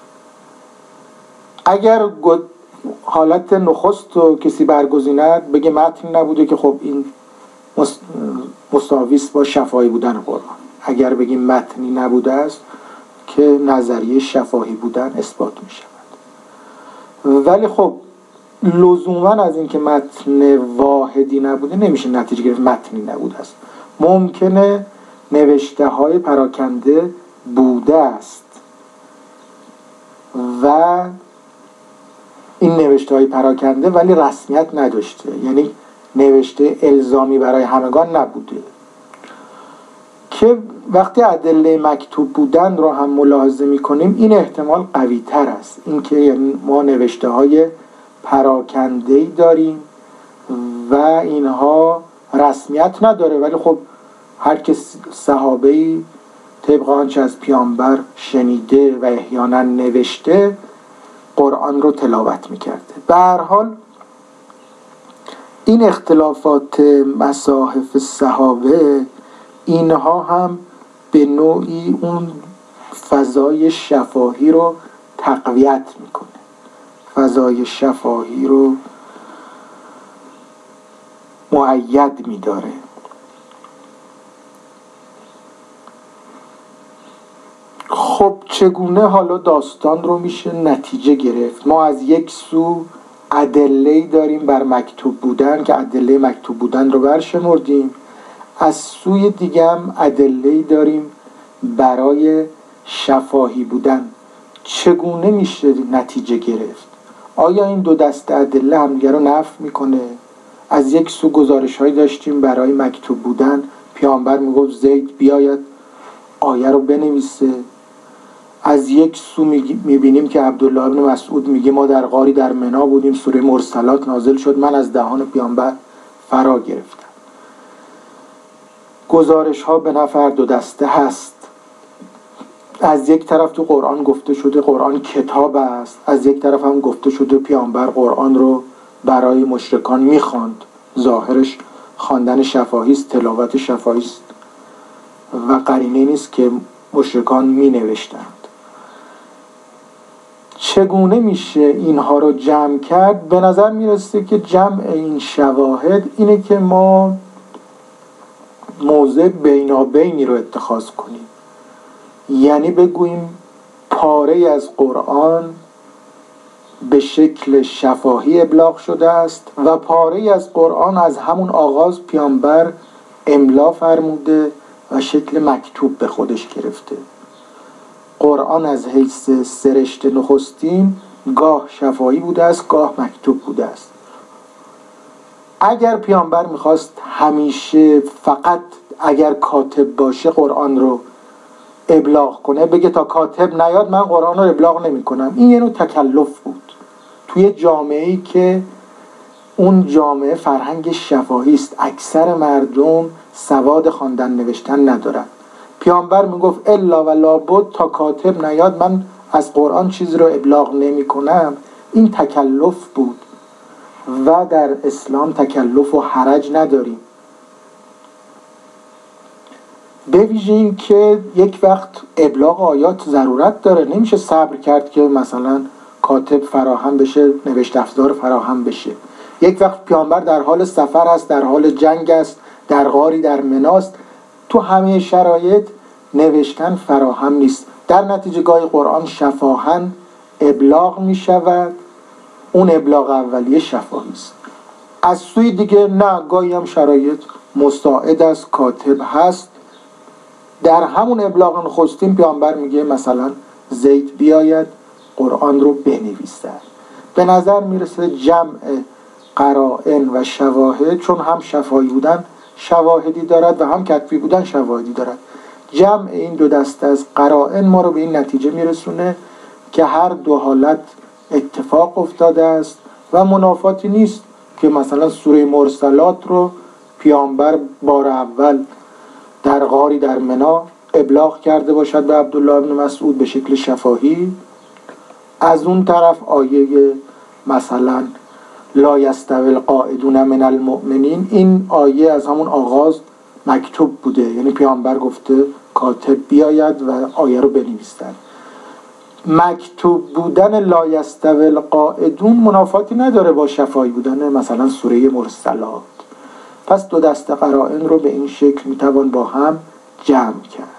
اگر حالت نخست رو کسی برگزیند بگه متن نبوده که خب این مساوی است با شفاهی بودن قرآن. اگر بگیم متنی نبوده است که نظریه شفاهی بودن اثبات می شود. ولی خب لزوما از اینکه متن واحدی نبوده نمیشه نتیجه گرفت متنی نبوده است. ممکنه نوشته های پراکنده بوده است و این نوشته های پراکنده ولی رسمیت نداشته، یعنی نوشته الزامی برای همگان نبوده، که وقتی ادله مکتوب بودن رو هم ملاحظه میکنیم این احتمال قوی تر است. اینکه یعنی ما نوشته های پراکنده‌ای داریم و اینها رسمیت نداره ولی خب هر کس صحابه‌ای طبق آنچه از پیامبر شنیده و احیانا نوشته قرآن رو تلاوت میکرده. به هر حال این اختلافات مصاحف صحابه اینها هم به نوعی اون فضای شفاهی رو تقویت میکنه، فضای شفاهی رو مؤید میداره. خب چگونه حالا داستان رو میشه نتیجه گرفت؟ ما از یک سو ادله‌ای داریم بر مکتوب بودن که ادله مکتوب بودن رو برشمردیم، از سوی دیگه هم ادله‌ای داریم برای شفاهی بودن. چگونه میشه نتیجه گرفت؟ آیا این دو دسته ادله همدیگه رو نفی میکنه؟ از یک سو گزارش‌هایی داشتیم برای مکتوب بودن، پیامبر میگفت زید بیاید آیه رو بنویسه. از یک سو میبینیم که عبدالله بن مسعود میگه ما در غاری در منی بودیم، سوره مرسلات نازل شد، من از دهان پیامبر فرا گرفتم. گزارش ها به نفع دو دسته هست. از یک طرف تو قرآن گفته شده قرآن کتاب است، از یک طرف هم گفته شده پیامبر قرآن رو برای مشرکان میخواند. ظاهرش خواندن شفاهی است، تلاوت شفاهی است و قرینه نیست که مشرکان می نوشتند. چگونه میشه اینها رو جمع کرد؟ به نظر میرسه که جمع این شواهد اینه که ما موضع بینابینی رو اتخاذ کنیم، یعنی بگوییم پاره از قرآن به شکل شفاهی ابلاغ شده است و پاره از قرآن از همون آغاز پیامبر املا فرموده و شکل مکتوب به خودش گرفته. قرآن از حیث سرشت نخستین گاه شفاهی بوده است، گاه مکتوب بوده است. اگر پیامبر میخواست همیشه فقط اگر کاتب باشه قرآن رو ابلاغ کنه، بگه تا کاتب نیاد من قرآن رو ابلاغ نمی کنم، این یه نوع تکلف بود توی جامعه‌ای که اون جامعه فرهنگ شفاهی است، اکثر مردم سواد خواندن نوشتن ندارن. پیامبر میگفت الا و لابد تا کاتب نیاد من از قرآن چیزی رو ابلاغ نمی کنم. این تکلف بود و در اسلام تکلف و حرج نداریم. به ویژه این که یک وقت ابلاغ آیات ضرورت داره، نمیشه صبر کرد که مثلا کاتب فراهم بشه، نوشته افزار فراهم بشه. یک وقت پیامبر در حال سفر است، در حال جنگ است، در غاری در مناست، تو همه شرایط نوشتن فراهم نیست. در نتیجه گاهی قرآن شفاهاً ابلاغ می شود، اون ابلاغ اولیه شفاهی است. از سوی دیگه نه، گاهی هم شرایط مساعد است، کاتب هست. در همون ابلاغ نخستین پیامبر میگه مثلا زید بیاید قرآن رو بنویسد. به نظر میرسه جمع قرائن و شواهد، چون هم شفاهی بودن شواهدی دارد و هم کتبی بودن شواهدی دارد، جمع این دو دسته از قرائن ما رو به این نتیجه میرسونه که هر دو حالت اتفاق افتاده است و منافاتی نیست که مثلا سوره مرسلات رو پیامبر بار اول در غاری در منی ابلاغ کرده باشد به عبدالله بن مسعود به شکل شفاهی، از اون طرف آیه مثلا لا یستوی القاعدون من المؤمنین، این آیه از همون آغاز مکتوب بوده، یعنی پیامبر گفته کاتب بیاید و آیه رو بنویسند. مکتوب بودن لا یستوی القاعدون منافاتی نداره با شفاهی بودن مثلا سوره مرسلات. پس دو دسته قرائن رو به این شکل میتوان با هم جمع کرد.